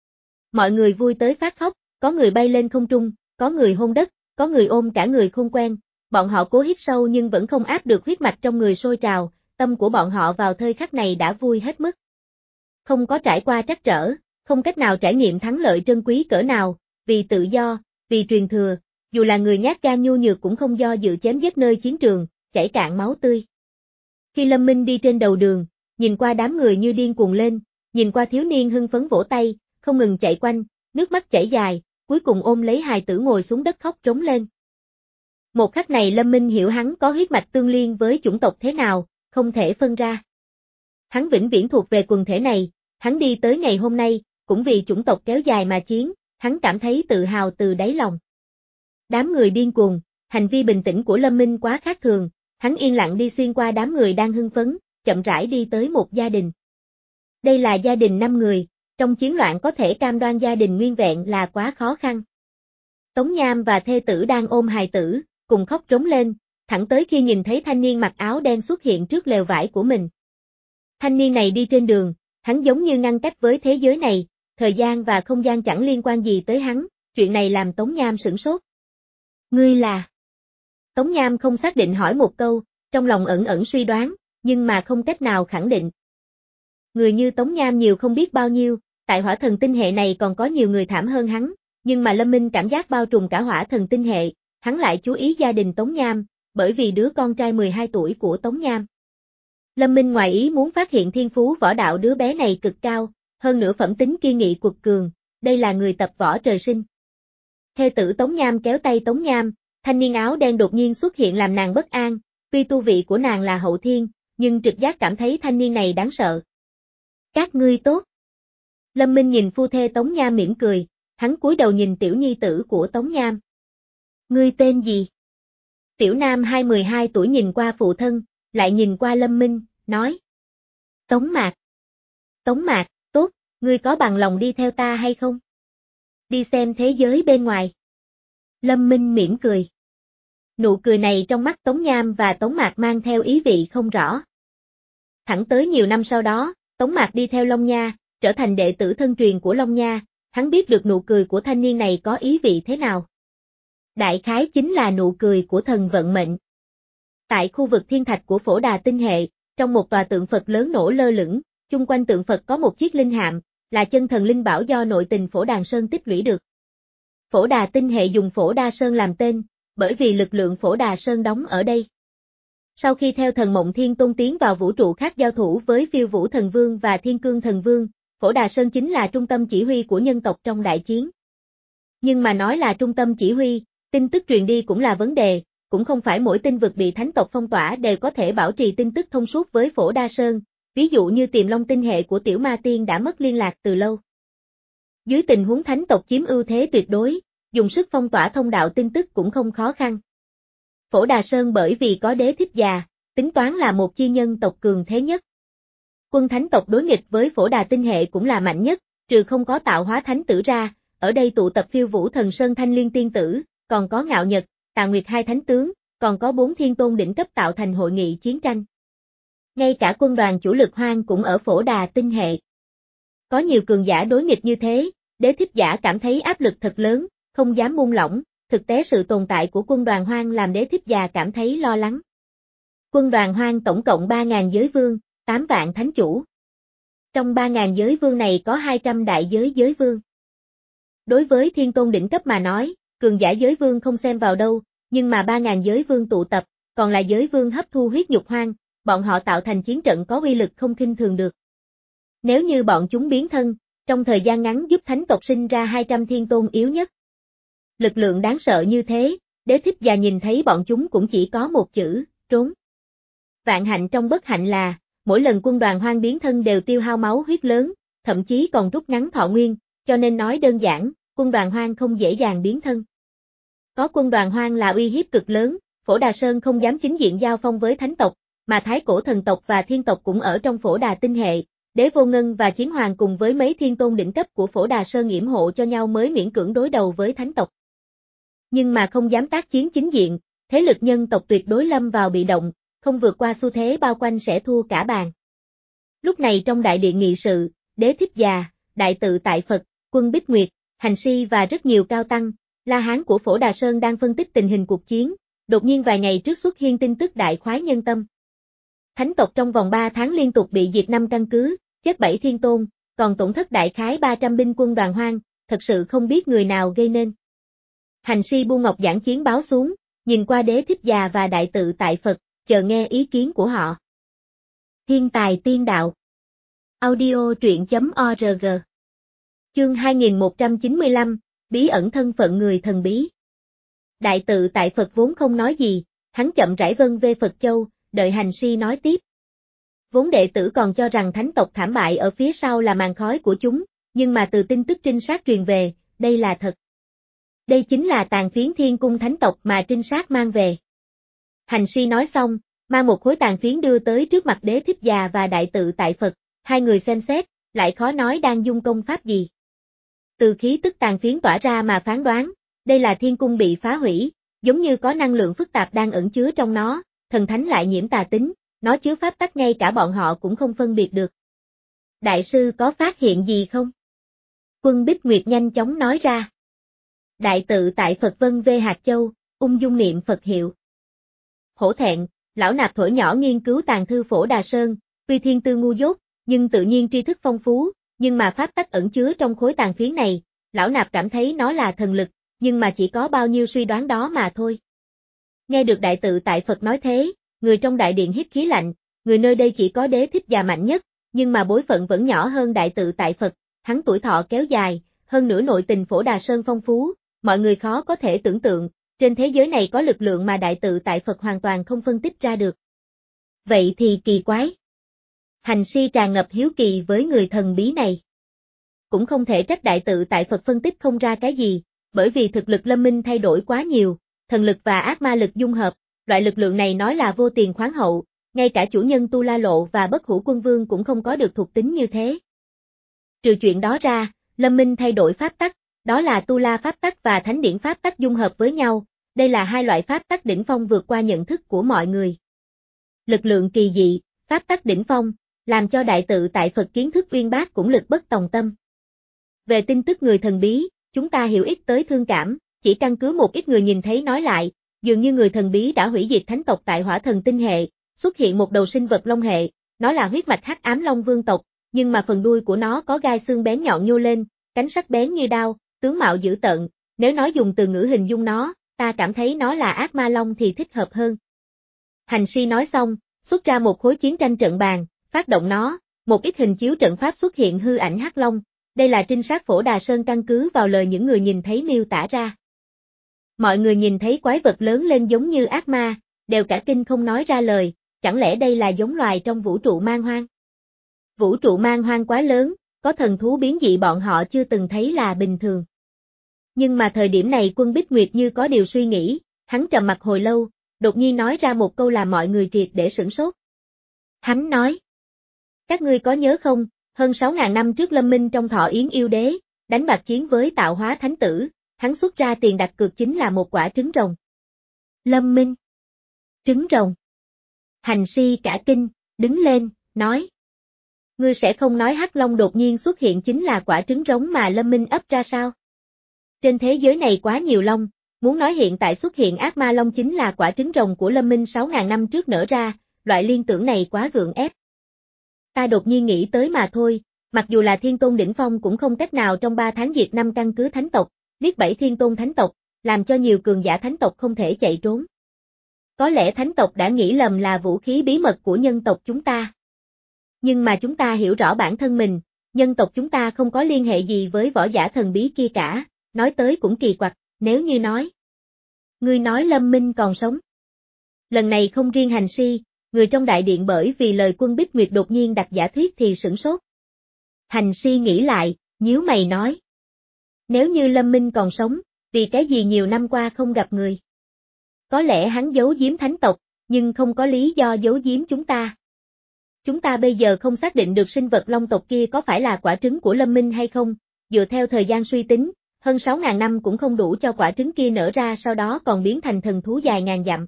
A: Mọi người vui tới phát khóc, có người bay lên không trung, có người hôn đất, có người ôm cả người không quen, bọn họ cố hít sâu nhưng vẫn không áp được huyết mạch trong người sôi trào, tâm của bọn họ vào thời khắc này đã vui hết mức. Không có trải qua trắc trở, không cách nào trải nghiệm thắng lợi trân quý cỡ nào, vì tự do, vì truyền thừa, dù là người nhát gan nhu nhược cũng không do dự chém giết nơi chiến trường, chảy cạn máu tươi. Khi Lâm Minh đi trên đầu đường, nhìn qua đám người như điên cuồng lên, nhìn qua thiếu niên hưng phấn vỗ tay, không ngừng chạy quanh, nước mắt chảy dài, cuối cùng ôm lấy hài tử ngồi xuống đất khóc trống lên. Một khắc này Lâm Minh hiểu hắn có huyết mạch tương liên với chủng tộc thế nào, không thể phân ra. Hắn vĩnh viễn thuộc về quần thể này, hắn đi tới ngày hôm nay, cũng vì chủng tộc kéo dài mà chiến, hắn cảm thấy tự hào từ đáy lòng. Đám người điên cuồng, hành vi bình tĩnh của Lâm Minh quá khác thường, hắn yên lặng đi xuyên qua đám người đang hưng phấn, chậm rãi đi tới một gia đình. Đây là gia đình năm người, trong chiến loạn có thể cam đoan gia đình nguyên vẹn là quá khó khăn. Tống Nham và thê tử đang ôm hài tử, cùng khóc rống lên, thẳng tới khi nhìn thấy thanh niên mặc áo đen xuất hiện trước lều vải của mình. Thanh niên này đi trên đường, hắn giống như ngăn cách với thế giới này, thời gian và không gian chẳng liên quan gì tới hắn, chuyện này làm Tống Nham sửng sốt. Ngươi là? Tống Nham không xác định hỏi một câu, trong lòng ẩn ẩn suy đoán, nhưng mà không cách nào khẳng định. Người như Tống Nham nhiều không biết bao nhiêu, tại hỏa thần tinh hệ này còn có nhiều người thảm hơn hắn, nhưng mà Lâm Minh cảm giác bao trùm cả hỏa thần tinh hệ, hắn lại chú ý gia đình Tống Nham, bởi vì đứa con trai mười hai tuổi của Tống Nham. Lâm Minh ngoài ý muốn phát hiện thiên phú võ đạo đứa bé này cực cao, hơn nữa phẩm tính kiên nghị quật cường, đây là người tập võ trời sinh. Thê tử Tống Nham kéo tay Tống Nham, thanh niên áo đen đột nhiên xuất hiện làm nàng bất an, tuy tu vị của nàng là hậu thiên, nhưng trực giác cảm thấy thanh niên này đáng sợ. Các ngươi tốt. Lâm Minh nhìn phu thê Tống Nham mỉm cười, hắn cúi đầu nhìn tiểu nhi tử của Tống Nham. Ngươi tên gì? Tiểu Nam hai mười hai tuổi nhìn qua phụ thân, lại nhìn qua Lâm Minh, nói. Tống Mạc. Tống Mạc, tốt, ngươi có bằng lòng đi theo ta hay không? Đi xem thế giới bên ngoài. Lâm Minh mỉm cười. Nụ cười này trong mắt Tống Nham và Tống Mạc mang theo ý vị không rõ. Thẳng tới nhiều năm sau đó, Tống Mạc đi theo Long Nha, trở thành đệ tử thân truyền của Long Nha, hắn biết được nụ cười của thanh niên này có ý vị thế nào. Đại khái chính là nụ cười của thần vận mệnh. Tại khu vực thiên thạch của Phổ Đà tinh hệ, trong một tòa tượng Phật lớn nổ lơ lửng, chung quanh tượng Phật có một chiếc linh hạm, là chân thần linh bảo do nội tình Phổ Đà Sơn tích lũy được. Phổ Đà tinh hệ dùng Phổ Đà Sơn làm tên, bởi vì lực lượng Phổ Đà Sơn đóng ở đây. Sau khi theo thần Mộng Thiên Tôn tiến vào vũ trụ khác giao thủ với Phiêu Vũ Thần Vương và Thiên Cương Thần Vương, Phổ Phổ Đà Sơn chính là trung tâm chỉ huy của nhân tộc trong đại chiến. Nhưng mà nói là trung tâm chỉ huy, tin tức truyền đi cũng là vấn đề, cũng không phải mỗi tinh vực bị thánh tộc phong tỏa đều có thể bảo trì tin tức thông suốt với Phổ Đa Sơn, ví dụ như Tiềm Long tinh hệ của Tiểu Ma Tiên đã mất liên lạc từ lâu. Dưới tình huống thánh tộc chiếm ưu thế tuyệt đối, dùng sức phong tỏa thông đạo tin tức cũng không khó khăn. Phổ Đà Sơn bởi vì có đế thiếp già, tính toán là một chi nhân tộc cường thế nhất. Quân thánh tộc đối nghịch với Phổ Đà tinh hệ cũng là mạnh nhất, trừ không có tạo hóa thánh tử ra, ở đây tụ tập Phiêu Vũ Thần Sơn Thanh Liên tiên tử, còn có Ngạo Nhật, Tà Nguyệt hai thánh tướng, còn có bốn thiên tôn đỉnh cấp tạo thành hội nghị chiến tranh. Ngay cả quân đoàn chủ lực Hoang cũng ở Phổ Đà tinh hệ. Có nhiều cường giả đối nghịch như thế, đế thiếp giả cảm thấy áp lực thật lớn, không dám buông lỏng, thực tế sự tồn tại của quân đoàn Hoang làm đế thiếp già cảm thấy lo lắng. Quân đoàn Hoang tổng cộng ba nghìn giới vương, tám vạn thánh chủ. Trong ba nghìn giới vương này có hai trăm đại giới giới vương. Đối với thiên tôn đỉnh cấp mà nói, cường giả giới vương không xem vào đâu, nhưng mà ba nghìn giới vương tụ tập, còn là giới vương hấp thu huyết nhục Hoang, bọn họ tạo thành chiến trận có uy lực không khinh thường được. Nếu như bọn chúng biến thân, trong thời gian ngắn giúp thánh tộc sinh ra hai trăm thiên tôn yếu nhất. Lực lượng đáng sợ như thế, đế thiếp già nhìn thấy bọn chúng cũng chỉ có một chữ, trốn. Vạn hạnh trong bất hạnh là, mỗi lần quân đoàn Hoang biến thân đều tiêu hao máu huyết lớn, thậm chí còn rút ngắn thọ nguyên, cho nên nói đơn giản, quân đoàn Hoang không dễ dàng biến thân. Có quân đoàn Hoang là uy hiếp cực lớn, Phổ Đà Sơn không dám chính diện giao phong với thánh tộc, mà Thái Cổ thần tộc và thiên tộc cũng ở trong Phổ Đà tinh hệ, Đế Vô Ngân và Chiến Hoàng cùng với mấy thiên tôn đỉnh cấp của Phổ Đà Sơn yểm hộ cho nhau mới miễn cưỡng đối đầu với thánh tộc. Nhưng mà không dám tác chiến chính diện, thế lực nhân tộc tuyệt đối lâm vào bị động, không vượt qua xu thế bao quanh sẽ thua cả bàn. Lúc này trong đại điện nghị sự, đế thiếp già, đại tự tại Phật, quân Bích Nguyệt, hành si và rất nhiều cao tăng, La Hán của Phổ Đà Sơn đang phân tích tình hình cuộc chiến, đột nhiên vài ngày trước xuất hiện tin tức đại khoái nhân tâm. Thánh tộc trong vòng ba tháng liên tục bị diệt năm căn cứ, chết bảy thiên tôn, còn tổn thất đại khái ba trăm binh quân đoàn Hoang, thật sự không biết người nào gây nên. Hành si buông ngọc giảng chiến báo xuống, nhìn qua đế thiếp già và đại tự tại Phật, chờ nghe ý kiến của họ. Thiên tài tiên đạo. Audio truyện chấm org. Chương hai nghìn một trăm chín mươi lăm, bí ẩn thân phận người thần bí. Đại tự tại Phật vốn không nói gì, hắn chậm rãi vân về Phật Châu, đợi hành si nói tiếp. Vốn đệ tử còn cho rằng thánh tộc thảm bại ở phía sau là màn khói của chúng, nhưng mà từ tin tức trinh sát truyền về, đây là thật. Đây chính là tàn phiến thiên cung thánh tộc mà trinh sát mang về. Hành si nói xong, mang một khối tàn phiến đưa tới trước mặt đế thiếp già và đại tự tại Phật, hai người xem xét, lại khó nói đang dung công pháp gì. Từ khí tức tàn phiến tỏa ra mà phán đoán, đây là thiên cung bị phá hủy, giống như có năng lượng phức tạp đang ẩn chứa trong nó, thần thánh lại nhiễm tà tính, nó chứa pháp tắc ngay cả bọn họ cũng không phân biệt được. Đại sư có phát hiện gì không? Quân Bích Nguyệt nhanh chóng nói ra. Đại tự tại Phật vân vê hạt châu, ung dung niệm Phật hiệu. Hổ thẹn, lão nạp thổi nhỏ nghiên cứu tàn thư Phổ Đà Sơn, tuy thiên tư ngu dốt, nhưng tự nhiên tri thức phong phú, nhưng mà pháp tắc ẩn chứa trong khối tàn phiến này, lão nạp cảm thấy nó là thần lực, nhưng mà chỉ có bao nhiêu suy đoán đó mà thôi. Nghe được đại tự tại Phật nói thế, người trong đại điện hít khí lạnh, người nơi đây chỉ có đế thiếp già mạnh nhất, nhưng mà bối phận vẫn nhỏ hơn đại tự tại Phật, hắn tuổi thọ kéo dài, hơn nữa nội tình Phổ Đà Sơn phong phú, mọi người khó có thể tưởng tượng, trên thế giới này có lực lượng mà đại tự tại Phật hoàn toàn không phân tích ra được. Vậy thì kỳ quái. Hành si tràn ngập hiếu kỳ với người thần bí này. Cũng không thể trách đại tự tại Phật phân tích không ra cái gì, bởi vì thực lực lâm minh thay đổi quá nhiều, thần lực và ác ma lực dung hợp, loại lực lượng này nói là vô tiền khoáng hậu, ngay cả chủ nhân Tu La Lộ và Bất Hủ Quân Vương cũng không có được thuộc tính như thế. Trừ chuyện đó ra, lâm minh thay đổi pháp tắc, đó là Tu La pháp tắc và Thánh Điển pháp tắc dung hợp với nhau, đây là hai loại pháp tắc đỉnh phong vượt qua nhận thức của mọi người. Lực lượng kỳ dị, pháp tắc đỉnh phong, làm cho đại tự tại Phật kiến thức uyên bác cũng lực bất tòng tâm. Về tin tức người thần bí, chúng ta hiểu ít tới thương cảm, chỉ căn cứ một ít người nhìn thấy nói lại, dường như người thần bí đã hủy diệt thánh tộc tại Hỏa Thần tinh hệ, xuất hiện một đầu sinh vật long hệ, nó là huyết mạch hắc ám long vương tộc, nhưng mà phần đuôi của nó có gai xương bén nhọn nhô lên, cánh sắc bén như đao, tướng mạo dữ tợn, nếu nói dùng từ ngữ hình dung nó, ta cảm thấy nó là ác ma long thì thích hợp hơn. Hành si nói xong, xuất ra một khối chiến tranh trận bàn, phát động nó, một ít hình chiếu trận pháp xuất hiện hư ảnh hắc long, đây là trinh sát Phổ Đà Sơn căn cứ vào lời những người nhìn thấy miêu tả ra. Mọi người nhìn thấy quái vật lớn lên giống như ác ma, đều cả kinh không nói ra lời, chẳng lẽ đây là giống loài trong vũ trụ man hoang? Vũ trụ man hoang quá lớn, có thần thú biến dị bọn họ chưa từng thấy là bình thường. Nhưng mà thời điểm này Quân Bích Nguyệt như có điều suy nghĩ, hắn trầm mặt hồi lâu, đột nhiên nói ra một câu làm mọi người triệt để sửng sốt. Hắn nói, các ngươi có nhớ không, hơn sáu ngàn năm trước Lâm Minh trong Thọ Yến yêu đế, đánh bạc chiến với tạo hóa thánh tử, hắn xuất ra tiền đặt cược chính là một quả trứng rồng. Lâm Minh. Trứng rồng. Hành Si cả kinh, đứng lên, nói. Ngươi sẽ không nói Hắc Long đột nhiên xuất hiện chính là quả trứng rống mà Lâm Minh ấp ra sao? Trên thế giới này quá nhiều long, muốn nói hiện tại xuất hiện ác ma long chính là quả trứng rồng của Lâm Minh sáu ngàn năm trước nở ra, loại liên tưởng này quá gượng ép. Ta đột nhiên nghĩ tới mà thôi, mặc dù là thiên tôn đỉnh phong cũng không cách nào trong ba tháng diệt năm căn cứ thánh tộc, liếc bảy thiên tôn thánh tộc, làm cho nhiều cường giả thánh tộc không thể chạy trốn. Có lẽ thánh tộc đã nghĩ lầm là vũ khí bí mật của nhân tộc chúng ta. Nhưng mà chúng ta hiểu rõ bản thân mình, nhân tộc chúng ta không có liên hệ gì với võ giả thần bí kia cả, nói tới cũng kỳ quặc, nếu như nói. Ngươi nói Lâm Minh còn sống. Lần này không riêng Hành Si, người trong đại điện bởi vì lời Quân Bích Nguyệt đột nhiên đặt giả thuyết thì sửng sốt. Hành Si nghĩ lại, nhíu mày nói. Nếu như Lâm Minh còn sống, vì cái gì nhiều năm qua không gặp người? Có lẽ hắn giấu giếm thánh tộc, nhưng không có lý do giấu giếm chúng ta. Chúng ta bây giờ không xác định được sinh vật long tộc kia có phải là quả trứng của Lâm Minh hay không, dựa theo thời gian suy tính, hơn sáu ngàn năm cũng không đủ cho quả trứng kia nở ra sau đó còn biến thành thần thú dài ngàn dặm.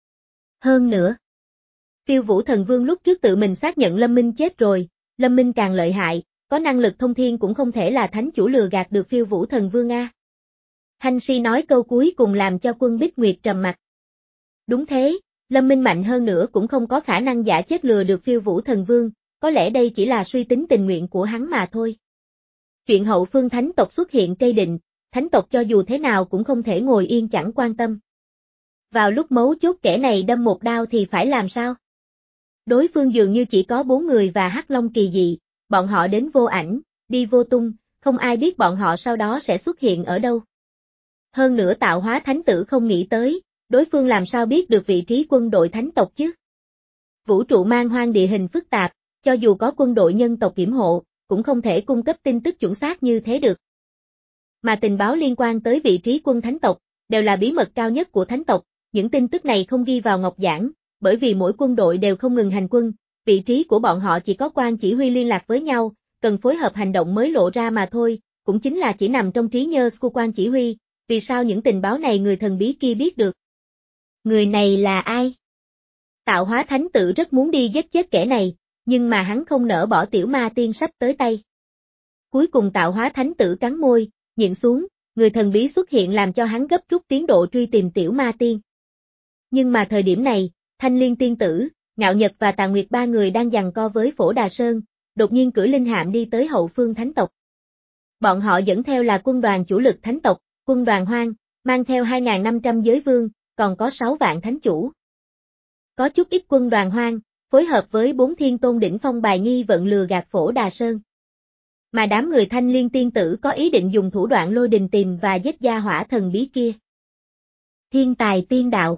A: Hơn nữa, Phiêu Vũ Thần Vương lúc trước tự mình xác nhận Lâm Minh chết rồi, Lâm Minh càng lợi hại, có năng lực thông thiên cũng không thể là thánh chủ lừa gạt được Phiêu Vũ Thần Vương a. Hành Si nói câu cuối cùng làm cho Quân Bích Nguyệt trầm mặt. Đúng thế, Lâm Minh mạnh hơn nữa cũng không có khả năng giả chết lừa được Phiêu Vũ Thần Vương, có lẽ đây chỉ là suy tính tình nguyện của hắn mà thôi. Chuyện hậu phương thánh tộc xuất hiện cây định, thánh tộc cho dù thế nào cũng không thể ngồi yên chẳng quan tâm. Vào lúc mấu chốt kẻ này đâm một đao thì phải làm sao? Đối phương dường như chỉ có bốn người và Hắc Long kỳ dị, bọn họ đến vô ảnh, đi vô tung, không ai biết bọn họ sau đó sẽ xuất hiện ở đâu. Hơn nữa tạo hóa thánh tử không nghĩ tới, đối phương làm sao biết được vị trí quân đội thánh tộc chứ? Vũ trụ man hoang địa hình phức tạp, cho dù có quân đội nhân tộc kiểm hộ, cũng không thể cung cấp tin tức chuẩn xác như thế được. Mà tình báo liên quan tới vị trí quân thánh tộc, đều là bí mật cao nhất của thánh tộc, những tin tức này không ghi vào ngọc giảng, bởi vì mỗi quân đội đều không ngừng hành quân, vị trí của bọn họ chỉ có quan chỉ huy liên lạc với nhau, cần phối hợp hành động mới lộ ra mà thôi, cũng chính là chỉ nằm trong trí nhớ của quan chỉ huy, vì sao những tình báo này người thần bí kia biết được? Người này là ai? Tạo hóa thánh tử rất muốn đi giết chết kẻ này, nhưng mà hắn không nỡ bỏ tiểu ma tiên sắp tới tay. Cuối cùng tạo hóa thánh tử cắn môi, nhịn xuống, người thần bí xuất hiện làm cho hắn gấp rút tiến độ truy tìm tiểu ma tiên. Nhưng mà thời điểm này, Thanh Liên tiên tử, Ngạo Nhật và Tà Nguyệt ba người đang giằng co với Phổ Đà Sơn, đột nhiên cưỡi linh hạm đi tới hậu phương thánh tộc. Bọn họ dẫn theo là quân đoàn chủ lực thánh tộc, quân đoàn hoang, mang theo hai nghìn năm trăm giới vương, còn có sáu vạn thánh chủ. Có chút ít quân đoàn hoang, phối hợp với bốn thiên tôn đỉnh phong bài nghi vận lừa gạt Phổ Đà Sơn. Mà đám người Thanh Liên tiên tử có ý định dùng thủ đoạn lôi đình tìm và giết gia hỏa thần bí kia. Thiên tài tiên đạo.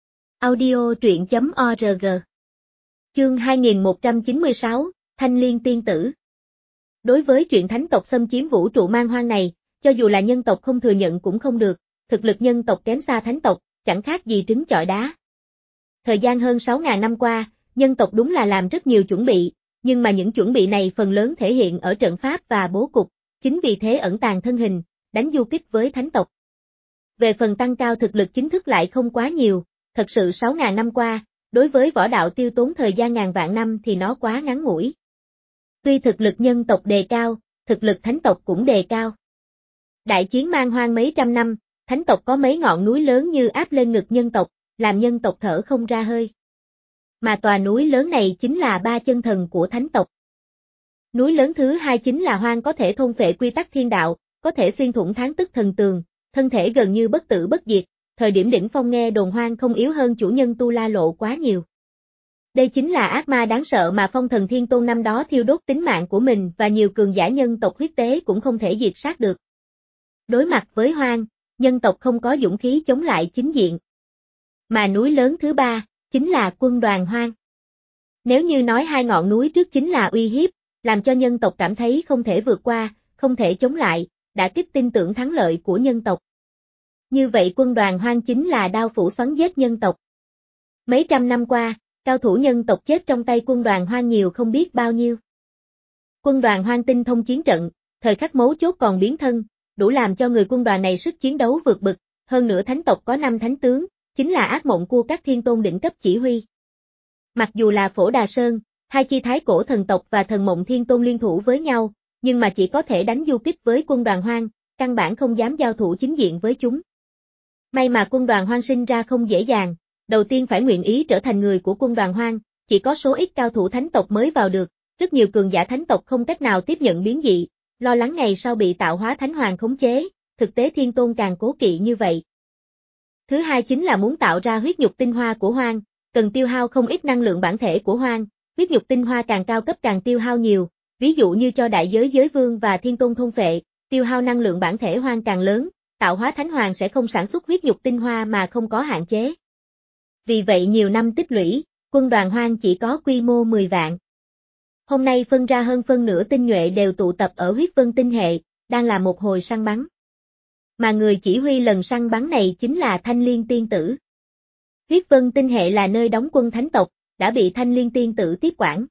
A: Audio truyện chấm org. Chương hai nghìn một trăm chín mươi sáu, Thanh Liên tiên tử. Đối với chuyện thánh tộc xâm chiếm vũ trụ man hoang này, cho dù là nhân tộc không thừa nhận cũng không được, thực lực nhân tộc kém xa thánh tộc, chẳng khác gì trứng chọi đá. Thời gian hơn sáu nghìn năm qua, nhân tộc đúng là làm rất nhiều chuẩn bị, nhưng mà những chuẩn bị này phần lớn thể hiện ở trận pháp và bố cục, chính vì thế ẩn tàng thân hình, đánh du kích với thánh tộc. Về phần tăng cao thực lực chính thức lại không quá nhiều, thật sự sáu nghìn năm qua, đối với võ đạo tiêu tốn thời gian ngàn vạn năm thì nó quá ngắn ngủi. Tuy thực lực nhân tộc đề cao, thực lực thánh tộc cũng đề cao. Đại chiến man hoang mấy trăm năm, thánh tộc có mấy ngọn núi lớn như áp lên ngực nhân tộc, làm nhân tộc thở không ra hơi. Mà tòa núi lớn này chính là ba chân thần của thánh tộc. Núi lớn thứ hai chính là hoang có thể thôn phệ quy tắc thiên đạo, có thể xuyên thủng tháng tức thần tường, thân thể gần như bất tử bất diệt, thời điểm đỉnh phong nghe đồn hoang không yếu hơn chủ nhân Tu La Lộ quá nhiều. Đây chính là ác ma đáng sợ mà Phong Thần Thiên Tôn năm đó thiêu đốt tính mạng của mình và nhiều cường giả nhân tộc huyết tế cũng không thể diệt sát được. Đối mặt với Hoang, nhân tộc không có dũng khí chống lại chính diện. Mà núi lớn thứ ba, chính là quân đoàn Hoang. Nếu như nói hai ngọn núi trước chính là uy hiếp, làm cho nhân tộc cảm thấy không thể vượt qua, không thể chống lại, đã kích tin tưởng thắng lợi của nhân tộc. Như vậy quân đoàn Hoang chính là đao phủ xoắn giết nhân tộc. Mấy trăm năm qua, cao thủ nhân tộc chết trong tay quân đoàn Hoang nhiều không biết bao nhiêu. Quân đoàn Hoang tinh thông chiến trận, thời khắc mấu chốt còn biến thân, đủ làm cho người quân đoàn này sức chiến đấu vượt bậc, hơn nữa thánh tộc có năm thánh tướng, chính là ác mộng của các thiên tôn đỉnh cấp chỉ huy. Mặc dù là Phổ Đà Sơn, hai chi thái cổ thần tộc và thần mộng thiên tôn liên thủ với nhau, nhưng mà chỉ có thể đánh du kích với quân đoàn Hoang, căn bản không dám giao thủ chính diện với chúng. May mà quân đoàn Hoang sinh ra không dễ dàng, đầu tiên phải nguyện ý trở thành người của quân đoàn Hoang, chỉ có số ít cao thủ thánh tộc mới vào được, rất nhiều cường giả thánh tộc không cách nào tiếp nhận biến dị, lo lắng ngày sau bị tạo hóa thánh hoàng khống chế, thực tế thiên tôn càng cố kỵ như vậy. Thứ hai chính là muốn tạo ra huyết nhục tinh hoa của Hoang, cần tiêu hao không ít năng lượng bản thể của Hoang, huyết nhục tinh hoa càng cao cấp càng tiêu hao nhiều, ví dụ như cho đại giới giới vương và thiên tôn thôn phệ, tiêu hao năng lượng bản thể Hoang càng lớn, tạo hóa thánh hoàng sẽ không sản xuất huyết nhục tinh hoa mà không có hạn chế. Vì vậy nhiều năm tích lũy, quân đoàn Hoang chỉ có quy mô mười vạn. Hôm nay phân ra hơn phân nửa tinh nhuệ đều tụ tập ở huyết vân tinh hệ, đang làm một hồi săn bắn. Mà người chỉ huy lần săn bắn này chính là Thanh Liên Tiên Tử. Huyết vân tinh hệ là nơi đóng quân thánh tộc, đã bị Thanh Liên Tiên Tử tiếp quản.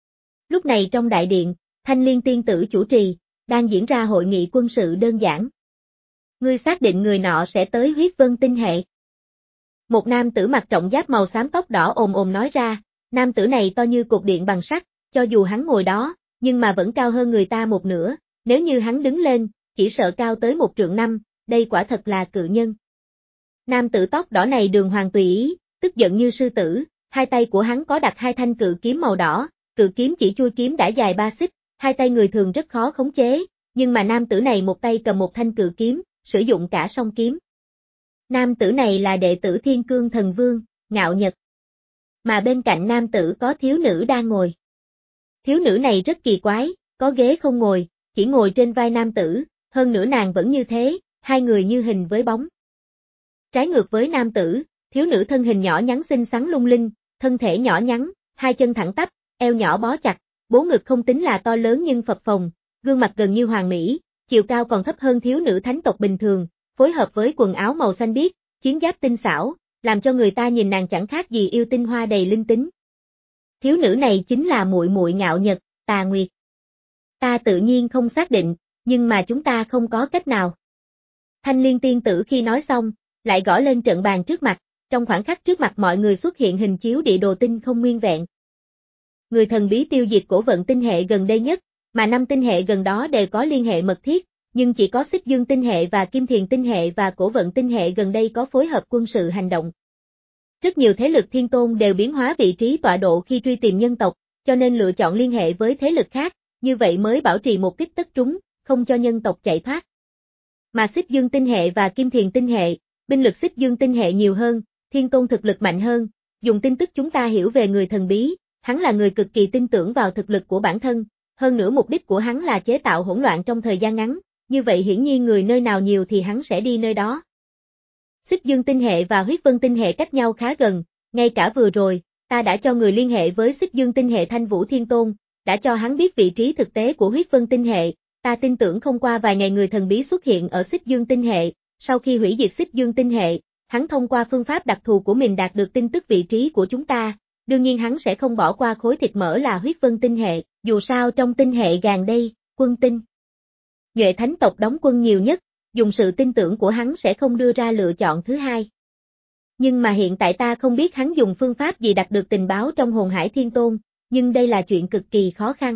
A: Lúc này trong đại điện, Thanh Liên Tiên Tử chủ trì, đang diễn ra hội nghị quân sự đơn giản. Ngươi xác định người nọ sẽ tới huyết vân tinh hệ. Một nam tử mặc trọng giáp màu xám tóc đỏ ồm ồm nói ra, nam tử này to như cột điện bằng sắt, cho dù hắn ngồi đó, nhưng mà vẫn cao hơn người ta một nửa, nếu như hắn đứng lên, chỉ sợ cao tới một trượng năm, đây quả thật là cự nhân. Nam tử tóc đỏ này đường hoàng tùy ý, tức giận như sư tử, hai tay của hắn có đặt hai thanh cự kiếm màu đỏ, cự kiếm chỉ chui kiếm đã dài ba xích, hai tay người thường rất khó khống chế, nhưng mà nam tử này một tay cầm một thanh cự kiếm, sử dụng cả song kiếm. Nam tử này là đệ tử Thiên Cương Thần Vương, Ngạo Nhật. Mà bên cạnh nam tử có thiếu nữ đang ngồi. Thiếu nữ này rất kỳ quái, có ghế không ngồi, chỉ ngồi trên vai nam tử, hơn nữa nàng vẫn như thế, hai người như hình với bóng. Trái ngược với nam tử, thiếu nữ thân hình nhỏ nhắn xinh xắn lung linh, thân thể nhỏ nhắn, hai chân thẳng tắp, eo nhỏ bó chặt, bố ngực không tính là to lớn nhưng phập phồng, gương mặt gần như hoàn mỹ, chiều cao còn thấp hơn thiếu nữ thánh tộc bình thường, phối hợp với quần áo màu xanh biếc, chiến giáp tinh xảo, làm cho người ta nhìn nàng chẳng khác gì yêu tinh hoa đầy linh tính. Thiếu nữ này chính là muội muội Ngạo Nhật, Tà Nguyệt. Ta tự nhiên không xác định, nhưng mà chúng ta không có cách nào. Thanh Liên Tiên Tử khi nói xong, lại gõ lên trận bàn trước mặt, trong khoảng khắc trước mặt mọi người xuất hiện hình chiếu địa đồ tinh không nguyên vẹn. Người thần bí tiêu diệt cổ vận tinh hệ gần đây nhất, mà năm tinh hệ gần đó đều có liên hệ mật thiết, nhưng chỉ có Xích Dương tinh hệ và Kim Thiền tinh hệ và cổ vận tinh hệ gần đây có phối hợp quân sự hành động. Rất nhiều thế lực thiên tôn đều biến hóa vị trí tọa độ khi truy tìm nhân tộc, cho nên lựa chọn liên hệ với thế lực khác, như vậy mới bảo trì một kích tất trúng, không cho nhân tộc chạy thoát. Mà Xích Dương tinh hệ và Kim Thiền tinh hệ, binh lực Xích Dương tinh hệ nhiều hơn, thiên tôn thực lực mạnh hơn, dùng tin tức chúng ta hiểu về người thần bí, hắn là người cực kỳ tin tưởng vào thực lực của bản thân, hơn nữa mục đích của hắn là chế tạo hỗn loạn trong thời gian ngắn, như vậy hiển nhiên người nơi nào nhiều thì hắn sẽ đi nơi đó. Xích Dương tinh hệ và Huyết Vân tinh hệ cách nhau khá gần, ngay cả vừa rồi, ta đã cho người liên hệ với Xích Dương tinh hệ Thanh Vũ Thiên Tôn, đã cho hắn biết vị trí thực tế của Huyết Vân tinh hệ, ta tin tưởng không qua vài ngày người thần bí xuất hiện ở Xích Dương tinh hệ, sau khi hủy diệt Xích Dương tinh hệ, hắn thông qua phương pháp đặc thù của mình đạt được tin tức vị trí của chúng ta, đương nhiên hắn sẽ không bỏ qua khối thịt mỡ là Huyết Vân tinh hệ, dù sao trong tinh hệ gần đây, quân tinh. Nhuệ thánh tộc đóng quân nhiều nhất, dùng sự tin tưởng của hắn sẽ không đưa ra lựa chọn thứ hai. Nhưng mà hiện tại ta không biết hắn dùng phương pháp gì đạt được tình báo trong hồn hải thiên tôn, nhưng đây là chuyện cực kỳ khó khăn.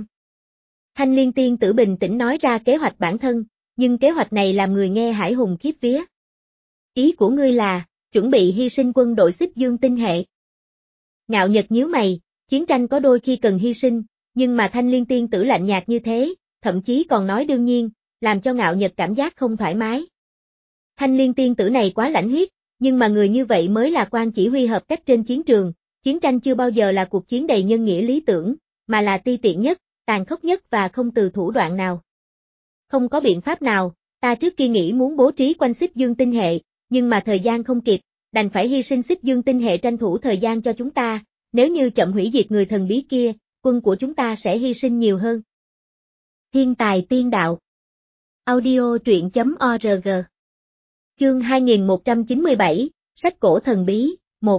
A: Thanh Liên Tiên Tử bình tĩnh nói ra kế hoạch bản thân, nhưng kế hoạch này làm người nghe hải hùng khiếp vía. Ý của ngươi là, chuẩn bị hy sinh quân đội Xích Dương tinh hệ. Ngạo Nhật nhíu mày, chiến tranh có đôi khi cần hy sinh, nhưng mà Thanh Liên Tiên Tử lạnh nhạt như thế, thậm chí còn nói đương nhiên, làm cho Ngạo Nhật cảm giác không thoải mái. Thanh Liên Tiên Tử này quá lãnh huyết, nhưng mà người như vậy mới là quan chỉ huy hợp cách trên chiến trường, Chiến tranh chưa bao giờ là cuộc chiến đầy nhân nghĩa lý tưởng, mà là ti tiện nhất, tàn khốc nhất và không từ thủ đoạn nào. Không có biện pháp nào, ta trước kia nghĩ muốn bố trí quanh xích dương tinh hệ, nhưng mà thời gian không kịp, đành phải hy sinh xích dương tinh hệ tranh thủ thời gian cho chúng ta, nếu như chậm hủy diệt người thần bí kia, quân của chúng ta sẽ hy sinh nhiều hơn. Thiên tài tiên đạo. Audio truyện chấm org. Chương hai nghìn một trăm chín mươi bảy, sách cổ thần bí, một.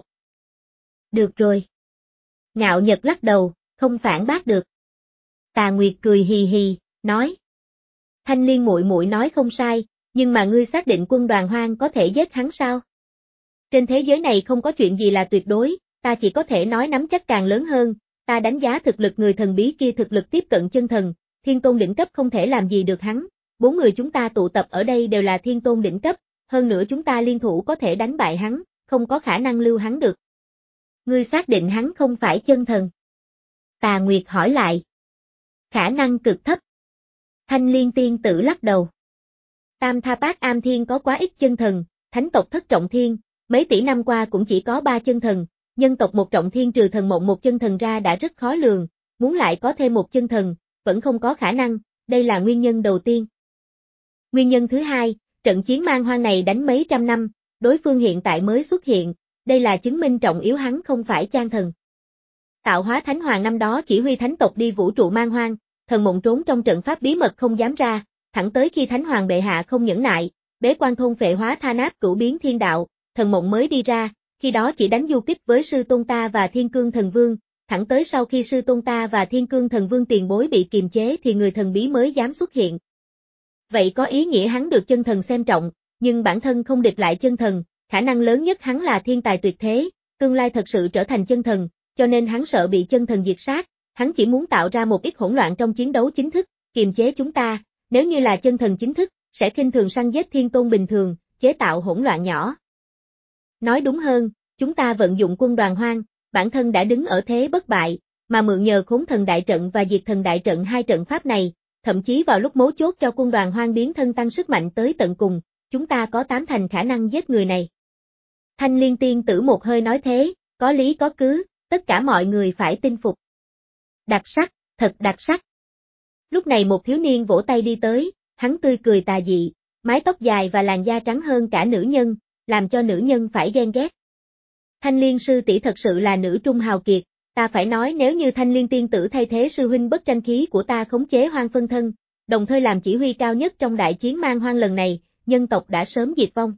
A: Được rồi. Ngạo Nhật lắc đầu, không phản bác được. Tà Nguyệt cười hì hì, nói. Thanh Liên muội muội nói không sai, nhưng mà ngươi xác định quân Đoàn Hoang có thể giết hắn sao? Trên thế giới này không có chuyện gì là tuyệt đối, ta chỉ có thể nói nắm chắc càng lớn hơn, ta đánh giá thực lực người thần bí kia thực lực tiếp cận chân thần, thiên tôn đỉnh cấp không thể làm gì được hắn, bốn người chúng ta tụ tập ở đây đều là thiên tôn đỉnh cấp, hơn nữa chúng ta liên thủ có thể đánh bại hắn, không có khả năng lưu hắn được. Ngươi xác định hắn không phải chân thần? Tà Nguyệt hỏi lại. Khả năng cực thấp. Thanh Liên tiên tử lắc đầu. Tam Tha Bát Am Thiên có quá ít chân thần, thánh tộc thất trọng thiên, mấy tỷ năm qua cũng chỉ có ba chân thần, nhân tộc một trọng thiên trừ thần mộng một chân thần ra đã rất khó lường, muốn lại có thêm một chân thần, vẫn không có khả năng, đây là nguyên nhân đầu tiên. Nguyên nhân thứ hai, trận chiến man hoang này đánh mấy trăm năm, đối phương hiện tại mới xuất hiện, đây là chứng minh trọng yếu hắn không phải chan thần. Tạo hóa Thánh Hoàng năm đó chỉ huy thánh tộc đi vũ trụ man hoang, thần mộng trốn trong trận pháp bí mật không dám ra, thẳng tới khi Thánh Hoàng bệ hạ không nhẫn nại, bế quan thôn phệ hóa tha nát cửu biến thiên đạo, thần mộng mới đi ra, khi đó chỉ đánh du kích với sư tôn ta và thiên cương thần vương, thẳng tới sau khi sư tôn ta và thiên cương thần vương tiền bối bị kiềm chế thì người thần bí mới dám xuất hiện. Vậy có ý nghĩa hắn được chân thần xem trọng, nhưng bản thân không địch lại chân thần, khả năng lớn nhất hắn là thiên tài tuyệt thế, tương lai thật sự trở thành chân thần, cho nên hắn sợ bị chân thần diệt sát, hắn chỉ muốn tạo ra một ít hỗn loạn trong chiến đấu chính thức, kiềm chế chúng ta, nếu như là chân thần chính thức, sẽ khinh thường săn giết thiên tôn bình thường, chế tạo hỗn loạn nhỏ. Nói đúng hơn, chúng ta vận dụng quân Đoàn Hoang, bản thân đã đứng ở thế bất bại, mà mượn nhờ Khốn Thần Đại Trận và Diệt Thần Đại Trận hai trận pháp này, thậm chí vào lúc mấu chốt cho quân Đoàn Hoang biến thân tăng sức mạnh tới tận cùng, chúng ta có tám thành khả năng giết người này. Thanh Liên tiên tử một hơi nói thế, có lý có cứ, tất cả mọi người phải tin phục. Đặc sắc, thật đặc sắc. Lúc này một thiếu niên vỗ tay đi tới, hắn tươi cười tà dị, mái tóc dài và làn da trắng hơn cả nữ nhân, làm cho nữ nhân phải ghen ghét. Thanh Liên sư tỷ thật sự là nữ trung hào kiệt, ta phải nói nếu như Thanh Liên tiên tử thay thế sư huynh bất tranh khí của ta khống chế hoang phân thân, đồng thời làm chỉ huy cao nhất trong đại chiến man hoang lần này, nhân tộc đã sớm diệt vong.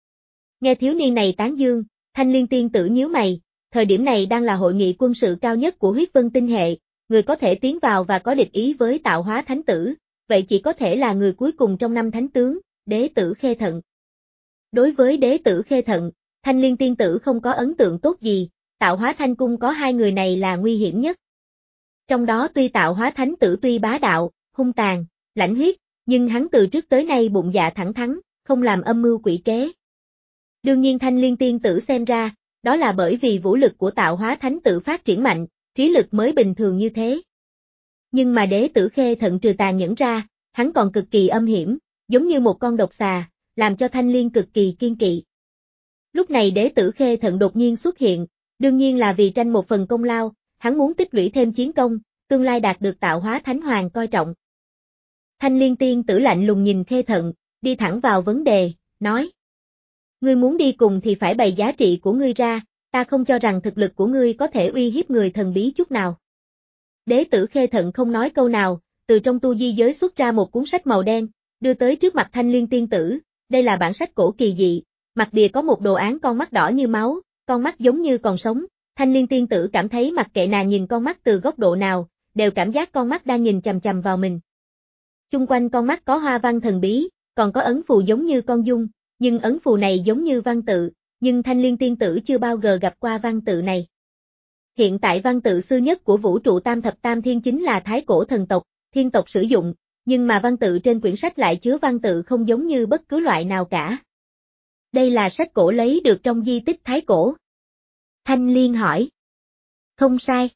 A: Nghe thiếu niên này tán dương, Thanh Liên tiên tử nhíu mày, thời điểm này đang là hội nghị quân sự cao nhất của huyết vân tinh hệ, người có thể tiến vào và có địch ý với tạo hóa thánh tử, vậy chỉ có thể là người cuối cùng trong năm thánh tướng, đế tử Khê Thận. Đối với đế tử Khê Thận, Thanh Liên tiên tử không có ấn tượng tốt gì, tạo hóa thanh cung có hai người này là nguy hiểm nhất. Trong đó tuy tạo hóa thánh tử tuy bá đạo, hung tàn, lãnh huyết, nhưng hắn từ trước tới nay bụng dạ thẳng thắn, không làm âm mưu quỷ kế. Đương nhiên Thanh Liên tiên tử xem ra, đó là bởi vì vũ lực của tạo hóa thánh tử phát triển mạnh, trí lực mới bình thường như thế. Nhưng mà đế tử Khê Thận trừ tàn nhẫn ra, hắn còn cực kỳ âm hiểm, giống như một con độc xà, làm cho Thanh Liên cực kỳ kiên kỵ. Lúc này đế tử Khê Thận đột nhiên xuất hiện, đương nhiên là vì tranh một phần công lao, hắn muốn tích lũy thêm chiến công, tương lai đạt được tạo hóa thánh hoàng coi trọng. Thanh Liên tiên tử lạnh lùng nhìn Khê Thận, đi thẳng vào vấn đề, nói. Ngươi muốn đi cùng thì phải bày giá trị của ngươi ra, ta không cho rằng thực lực của ngươi có thể uy hiếp người thần bí chút nào. Đế tử Khê Thận không nói câu nào, từ trong tu di giới xuất ra một cuốn sách màu đen, đưa tới trước mặt Thanh Liên tiên tử, đây là bản sách cổ kỳ dị, mặt bìa có một đồ án con mắt đỏ như máu, con mắt giống như còn sống, Thanh Liên tiên tử cảm thấy mặc kệ nàng nhìn con mắt từ góc độ nào, đều cảm giác con mắt đang nhìn chằm chằm vào mình. Chung quanh con mắt có hoa văn thần bí, còn có ấn phù giống như con dung, nhưng ấn phù này giống như văn tự, nhưng Thanh Liên tiên tử chưa bao giờ gặp qua văn tự này. Hiện tại văn tự xưa nhất của vũ trụ tam thập tam thiên chính là thái cổ thần tộc, thiên tộc sử dụng, nhưng mà văn tự trên quyển sách lại chứa văn tự không giống như bất cứ loại nào cả. Đây là sách cổ lấy được trong di tích thái cổ. Thanh Liên hỏi. Không sai.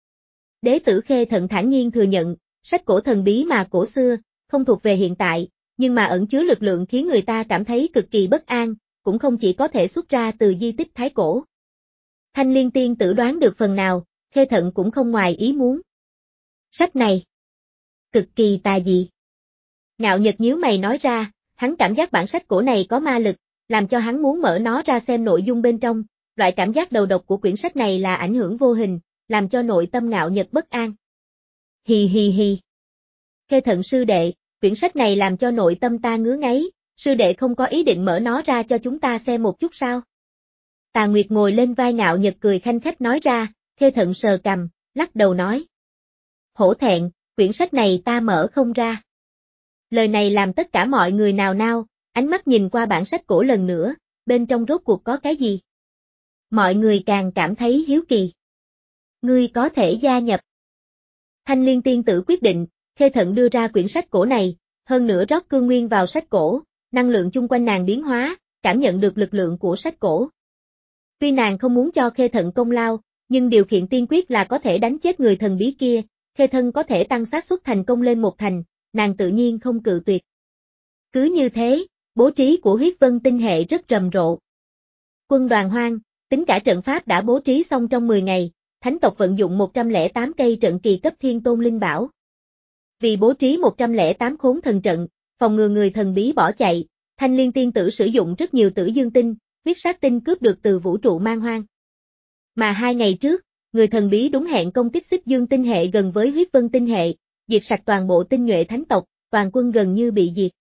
A: Đế tử Khê Thận thản nhiên thừa nhận, sách cổ thần bí mà cổ xưa, không thuộc về hiện tại, nhưng mà ẩn chứa lực lượng khiến người ta cảm thấy cực kỳ bất an, cũng không chỉ có thể xuất ra từ di tích thái cổ. Thanh Liên tiên tử đoán được phần nào, Khê Thận cũng không ngoài ý muốn. Sách này cực kỳ tà dị. Ngạo Nhật nhíu mày nói ra, hắn cảm giác bản sách cổ này có ma lực, làm cho hắn muốn mở nó ra xem nội dung bên trong, loại cảm giác đầu độc của quyển sách này là ảnh hưởng vô hình, làm cho nội tâm Ngạo Nhật bất an. Hì hì hì. Khê Thận sư đệ, quyển sách này làm cho nội tâm ta ngứa ngáy, sư đệ không có ý định mở nó ra cho chúng ta xem một chút sao? Tà Nguyệt ngồi lên vai Ngạo Nhật cười khanh khách nói ra, Khê Thận sờ cằm, lắc đầu nói. Hổ thẹn, quyển sách này ta mở không ra. Lời này làm tất cả mọi người nào nao, ánh mắt nhìn qua bản sách cổ lần nữa, bên trong rốt cuộc có cái gì? Mọi người càng cảm thấy hiếu kỳ. Ngươi có thể gia nhập. Thanh Liên tiên tử quyết định, Khê Thận đưa ra quyển sách cổ này, hơn nữa rót cương nguyên vào sách cổ, năng lượng chung quanh nàng biến hóa, cảm nhận được lực lượng của sách cổ. Tuy nàng không muốn cho Khê Thận công lao, nhưng điều kiện tiên quyết là có thể đánh chết người thần bí kia, Khê Thân có thể tăng xác suất thành công lên một thành, nàng tự nhiên không cự tuyệt. Cứ như thế, bố trí của huyết vân tinh hệ rất rầm rộ. Quân đoàn hoang, tính cả trận pháp đã bố trí xong trong mười ngày, thánh tộc vận dụng một trăm lẻ tám cây trận kỳ cấp thiên tôn linh bảo. Vì bố trí một trăm lẻ tám khốn thần trận, phòng ngừa người thần bí bỏ chạy, Thanh Liên tiên tử sử dụng rất nhiều tử dương tinh, huyết sát tinh cướp được từ vũ trụ man hoang. Mà hai ngày trước, người thần bí đúng hẹn công kích xích dương tinh hệ gần với huyết vân tinh hệ, diệt sạch toàn bộ tinh nhuệ thánh tộc, toàn quân gần như bị diệt.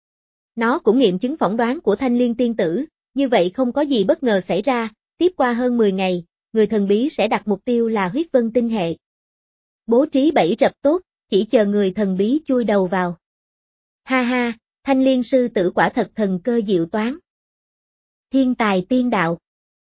A: Nó cũng nghiệm chứng phỏng đoán của Thanh Liên tiên tử, như vậy không có gì bất ngờ xảy ra, tiếp qua hơn mười ngày, người thần bí sẽ đặt mục tiêu là huyết vân tinh hệ. Bố trí bẫy rập tốt, chỉ chờ người thần bí chui đầu vào. Ha ha, Thanh Liên sư tử quả thật thần cơ diệu toán. Thiên tài tiên đạo.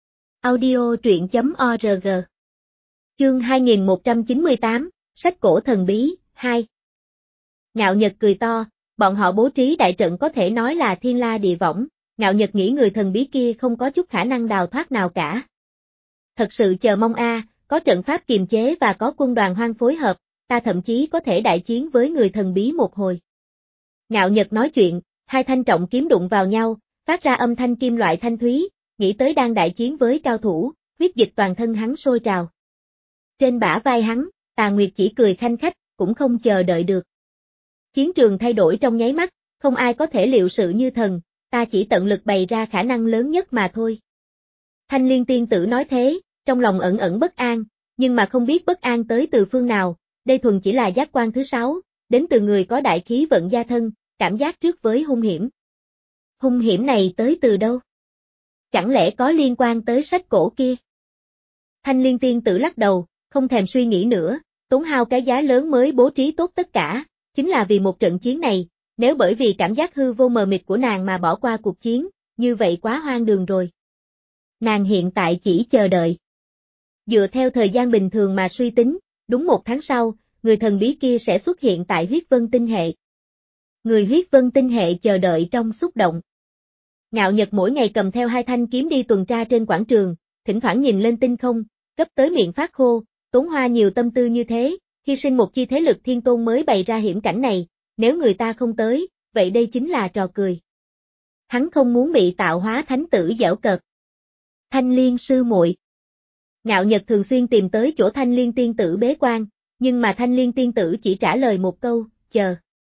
A: Audio truyện chấm org. Chương hai nghìn một trăm chín mươi tám, sách cổ thần bí, hai. Ngạo Nhật cười to, bọn họ bố trí đại trận có thể nói là thiên la địa võng, Ngạo Nhật nghĩ người thần bí kia không có chút khả năng đào thoát nào cả. Thật sự chờ mong a, có trận pháp kiềm chế và có quân đoàn hoang phối hợp, ta thậm chí có thể đại chiến với người thần bí một hồi. Ngạo Nhật nói chuyện, hai thanh trọng kiếm đụng vào nhau, phát ra âm thanh kim loại thanh thúy, nghĩ tới đang đại chiến với cao thủ, huyết dịch toàn thân hắn sôi trào. Trên bả vai hắn, Tà Nguyệt chỉ cười khanh khách, cũng không chờ đợi được. Chiến trường thay đổi trong nháy mắt, không ai có thể liệu sự như thần, ta chỉ tận lực bày ra khả năng lớn nhất mà thôi. Thanh Liên tiên tử nói thế, trong lòng ẩn ẩn bất an, nhưng mà không biết bất an tới từ phương nào, đây thuần chỉ là giác quan thứ sáu, đến từ người có đại khí vận gia thân, cảm giác trước với hung hiểm. Hung hiểm này tới từ đâu? Chẳng lẽ có liên quan tới sách cổ kia? Thanh Liên tiên tử lắc đầu, không thèm suy nghĩ nữa, tốn hao cái giá lớn mới bố trí tốt tất cả, chính là vì một trận chiến này, nếu bởi vì cảm giác hư vô mờ mịt của nàng mà bỏ qua cuộc chiến, như vậy quá hoang đường rồi. Nàng hiện tại chỉ chờ đợi. Dựa theo thời gian bình thường mà suy tính, đúng một tháng sau, người thần bí kia sẽ xuất hiện tại huyết vân tinh hệ. Người huyết vân tinh hệ chờ đợi trong xúc động. Ngạo Nhật mỗi ngày cầm theo hai thanh kiếm đi tuần tra trên quảng trường, thỉnh thoảng nhìn lên tinh không, cấp tới miệng phát khô, tốn hoa nhiều tâm tư như thế, hy sinh một chi thế lực thiên tôn mới bày ra hiểm cảnh này, nếu người ta không tới, vậy đây chính là trò cười. Hắn không muốn bị tạo hóa thánh tử giễu cợt. Thanh Liên sư muội. Ngạo Nhật thường xuyên tìm tới chỗ Thanh Liên tiên tử bế quan, nhưng mà Thanh Liên tiên tử chỉ trả lời một câu, chờ.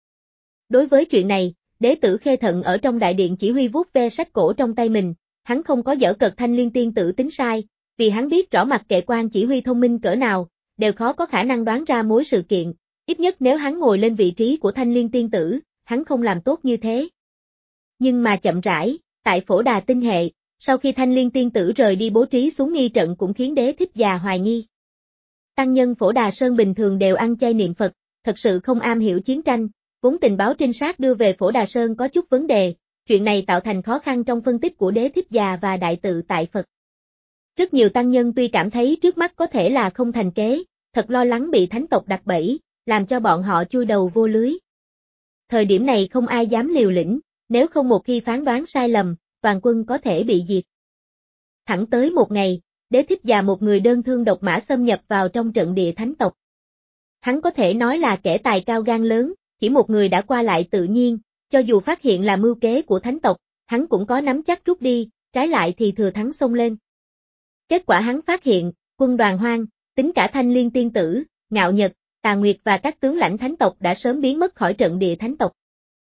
A: Đối với chuyện này, đế tử Khê Thận ở trong đại điện chỉ huy vuốt ve sách cổ trong tay mình, hắn không có giở cợt Thanh Liên tiên tử tính sai, vì hắn biết rõ mặc kệ quan chỉ huy thông minh cỡ nào, đều khó có khả năng đoán ra mối sự kiện, ít nhất nếu hắn ngồi lên vị trí của Thanh Liên tiên tử, hắn không làm tốt như thế. Nhưng mà chậm rãi, tại Phổ Đà tinh hệ, sau khi Thanh Liên tiên tử rời đi bố trí xuống nghi trận cũng khiến đế thích già hoài nghi. Tăng nhân Phổ Đà Sơn bình thường đều ăn chay niệm Phật, thật sự không am hiểu chiến tranh, vốn tình báo trinh sát đưa về Phổ Đà Sơn có chút vấn đề, chuyện này tạo thành khó khăn trong phân tích của đế thích già và đại tự tại Phật. Rất nhiều tăng nhân tuy cảm thấy trước mắt có thể là không thành kế, thật lo lắng bị thánh tộc đặt bẫy, làm cho bọn họ chui đầu vô lưới. Thời điểm này không ai dám liều lĩnh, nếu không một khi phán đoán sai lầm, toàn quân có thể bị diệt. Thẳng tới một ngày, đế thích già một người đơn thương độc mã xâm nhập vào trong trận địa thánh tộc. Hắn có thể nói là kẻ tài cao gan lớn, chỉ một người đã qua lại tự nhiên, cho dù phát hiện là mưu kế của thánh tộc, hắn cũng có nắm chắc rút đi, trái lại thì thừa thắng xông lên. Kết quả hắn phát hiện, quân Đoàn Hoang, tính cả Thanh Liên tiên tử, Ngạo Nhật, Tà Nguyệt và các tướng lãnh thánh tộc đã sớm biến mất khỏi trận địa thánh tộc.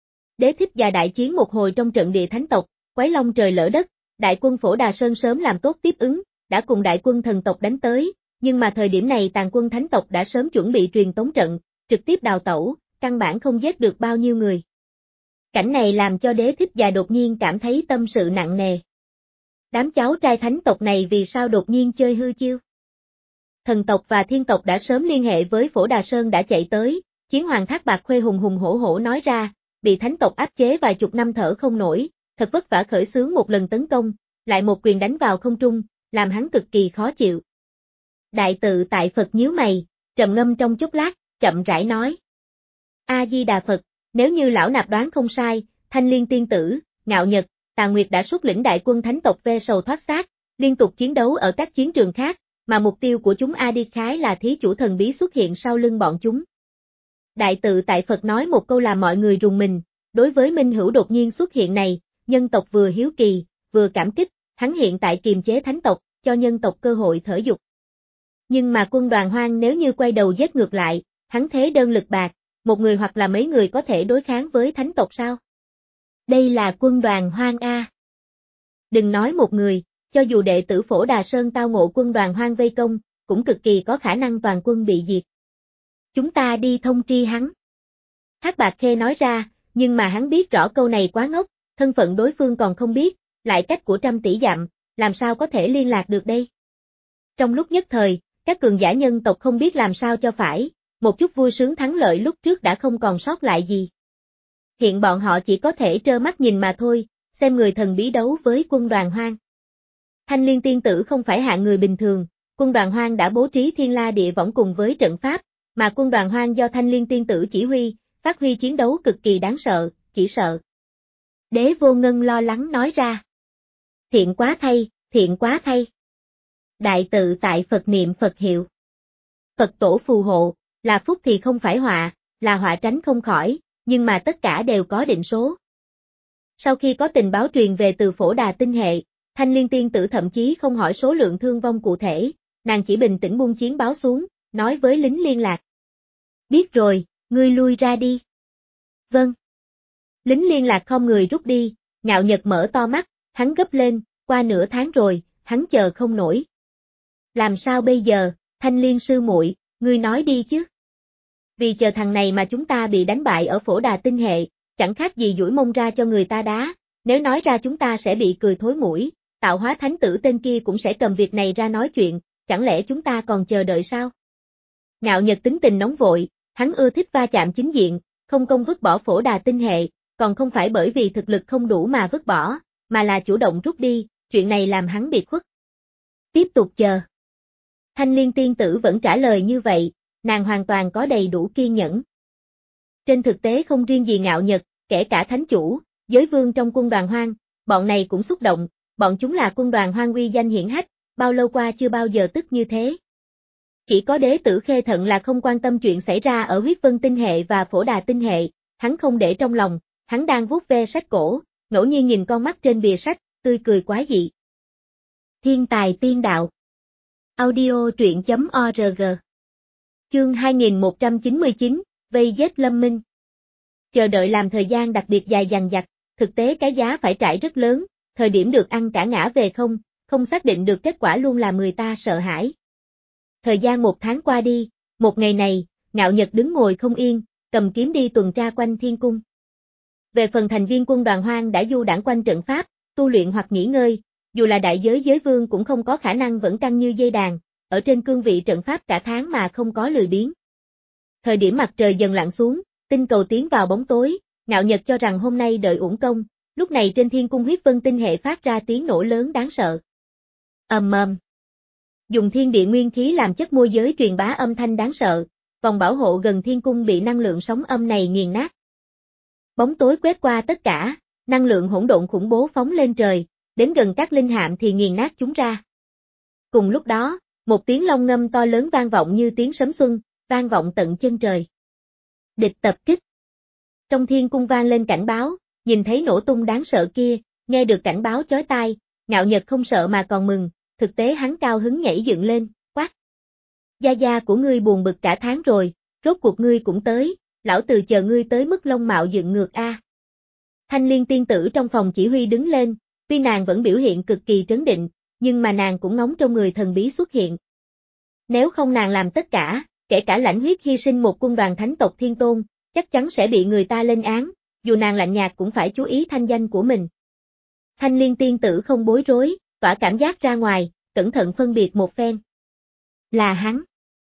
A: Đế thích và đại chiến một hồi trong trận địa thánh tộc, quấy long trời lỡ đất, đại quân Phổ Đà Sơn sớm làm tốt tiếp ứng, đã cùng đại quân thần tộc đánh tới, nhưng mà thời điểm này tàn quân thánh tộc đã sớm chuẩn bị truyền tống trận, trực tiếp đào tẩu, căn bản không giết được bao nhiêu người. Cảnh này làm cho đế thích và đột nhiên cảm thấy tâm sự nặng nề. Đám cháu trai thánh tộc này vì sao đột nhiên chơi hư chiêu? Thần tộc và thiên tộc đã sớm liên hệ với Phổ Đà Sơn đã chạy tới, chiến hoàng Thác Bạc Khuê hùng hùng hổ hổ nói ra, bị thánh tộc áp chế vài chục năm thở không nổi, thật vất vả khởi xướng một lần tấn công, lại một quyền đánh vào không trung, làm hắn cực kỳ khó chịu. Đại tự tại Phật nhíu mày, trầm ngâm trong chốc lát, chậm rãi nói. A-di-đà Phật, nếu như lão nạp đoán không sai, Thanh Liên tiên tử, Ngạo Nhật, Tà Nguyệt đã xuất lĩnh đại quân thánh tộc ve sầu thoát xác, liên tục chiến đấu ở các chiến trường khác, mà mục tiêu của chúng A Đi Khái là thí chủ thần bí xuất hiện sau lưng bọn chúng. Đại tự tại Phật nói một câu làm mọi người rùng mình, đối với minh hữu đột nhiên xuất hiện này, nhân tộc vừa hiếu kỳ, vừa cảm kích, hắn hiện tại kiềm chế thánh tộc, cho nhân tộc cơ hội thở dục. Nhưng mà quân Đoàn Hoang nếu như quay đầu giết ngược lại, hắn thế đơn lực bạc, một người hoặc là mấy người có thể đối kháng với thánh tộc sao? Đây là quân Đoàn Hoang A. Đừng nói một người, cho dù đệ tử Phổ Đà Sơn tao ngộ quân Đoàn Hoang vây công, cũng cực kỳ có khả năng toàn quân bị diệt. Chúng ta đi thông tri hắn. Thác Bạc Khê nói ra, nhưng mà hắn biết rõ câu này quá ngốc, thân phận đối phương còn không biết, lại cách của trăm tỷ dặm, làm sao có thể liên lạc được đây? Trong lúc nhất thời, các cường giả nhân tộc không biết làm sao cho phải, một chút vui sướng thắng lợi lúc trước đã không còn sót lại gì. Hiện bọn họ chỉ có thể trơ mắt nhìn mà thôi, xem người thần bí đấu với quân Đoàn Hoang. Thanh Liên tiên tử không phải hạng người bình thường, quân Đoàn Hoang đã bố trí thiên la địa võng cùng với trận pháp, mà quân Đoàn Hoang do Thanh Liên tiên tử chỉ huy, phát huy chiến đấu cực kỳ đáng sợ, chỉ sợ. Đế Vô Ngân lo lắng nói ra. Thiện quá thay, thiện quá thay. Đại tự tại Phật niệm Phật hiệu. Phật tổ phù hộ, là phúc thì không phải họa, là họa tránh không khỏi, nhưng mà tất cả đều có định số. Sau khi có tình báo truyền về từ Phổ Đà tinh hệ, Thanh Liên tiên tử thậm chí không hỏi số lượng thương vong cụ thể, nàng chỉ bình tĩnh buông chiến báo xuống, nói với lính liên lạc. Biết rồi, ngươi lui ra đi. Vâng. Lính liên lạc không người rút đi, Ngạo Nhật mở to mắt, hắn gấp lên, qua nửa tháng rồi, hắn chờ không nổi. Làm sao bây giờ, Thanh Liên sư muội, ngươi nói đi chứ. Vì chờ thằng này mà chúng ta bị đánh bại ở Phổ Đà tinh hệ, chẳng khác gì duỗi mông ra cho người ta đá, nếu nói ra chúng ta sẽ bị cười thối mũi, tạo hóa thánh tử tên kia cũng sẽ cầm việc này ra nói chuyện, chẳng lẽ chúng ta còn chờ đợi sao? Ngạo Nhật tính tình nóng vội, hắn ưa thích va chạm chính diện, không công vứt bỏ Phổ Đà tinh hệ, còn không phải bởi vì thực lực không đủ mà vứt bỏ, mà là chủ động rút đi, chuyện này làm hắn biệt khuất. Tiếp tục chờ. Thanh Liên tiên tử vẫn trả lời như vậy, nàng hoàn toàn có đầy đủ kiên nhẫn. Trên thực tế không riêng gì Ngạo Nhật, kể cả thánh chủ, giới vương trong quân Đoàn Hoang, bọn này cũng xúc động, bọn chúng là quân Đoàn Hoang uy danh hiển hách, bao lâu qua chưa bao giờ tức như thế. Chỉ có đế tử Khê Thận là không quan tâm chuyện xảy ra ở huyết vân tinh hệ và Phổ Đà tinh hệ, hắn không để trong lòng, hắn đang vuốt ve sách cổ, ngẫu nhiên nhìn con mắt trên bìa sách, tươi cười quái dị. Thiên tài tiên đạo. Audio truyện chấm org. Chương hai nghìn một trăm chín mươi chín, vây giết Lâm Minh. Chờ đợi làm thời gian đặc biệt dài dằng dặc, thực tế cái giá phải trải rất lớn, thời điểm được ăn cả ngã về không, không xác định được kết quả luôn làm người ta sợ hãi. Thời gian một tháng qua đi, một ngày này, Ngạo Nhật đứng ngồi không yên, cầm kiếm đi tuần tra quanh thiên cung. Về phần thành viên quân Đoàn Hoang đã du đãng quanh trận pháp, tu luyện hoặc nghỉ ngơi, dù là đại giới giới vương cũng không có khả năng vẫn căng như dây đàn, ở trên cương vị trận pháp cả tháng mà không có lười biếng. Thời điểm mặt trời dần lặn xuống, tinh cầu tiến vào bóng tối, Ngạo Nhật cho rằng hôm nay đợi uổng công, lúc này trên thiên cung huyết vân tinh hệ phát ra tiếng nổ lớn đáng sợ. Ầm ầm. Dùng thiên địa nguyên khí làm chất môi giới truyền bá âm thanh đáng sợ, vòng bảo hộ gần thiên cung bị năng lượng sóng âm này nghiền nát. Bóng tối quét qua tất cả, năng lượng hỗn độn khủng bố phóng lên trời, đến gần các linh hạm thì nghiền nát chúng ra. Cùng lúc đó, một tiếng long ngâm to lớn vang vọng như tiếng sấm xuân, vang vọng tận chân trời. Địch tập kích. Trong thiên cung vang lên cảnh báo, nhìn thấy nổ tung đáng sợ kia, nghe được cảnh báo chói tai, Ngạo Nhật không sợ mà còn mừng, thực tế hắn cao hứng nhảy dựng lên, quát. Gia gia của ngươi buồn bực cả tháng rồi, rốt cuộc ngươi cũng tới, lão từ chờ ngươi tới mức lông mạo dựng ngược a. Thanh Liên tiên tử trong phòng chỉ huy đứng lên, tuy nàng vẫn biểu hiện cực kỳ trấn định, nhưng mà nàng cũng ngóng trong người thần bí xuất hiện. Nếu không nàng làm tất cả, kể cả lãnh huyết hy sinh một quân đoàn thánh tộc thiên tôn, chắc chắn sẽ bị người ta lên án, dù nàng lạnh nhạt cũng phải chú ý thanh danh của mình. Thanh Liên tiên tử không bối rối, tỏa cảm giác ra ngoài, cẩn thận phân biệt một phen. Là hắn.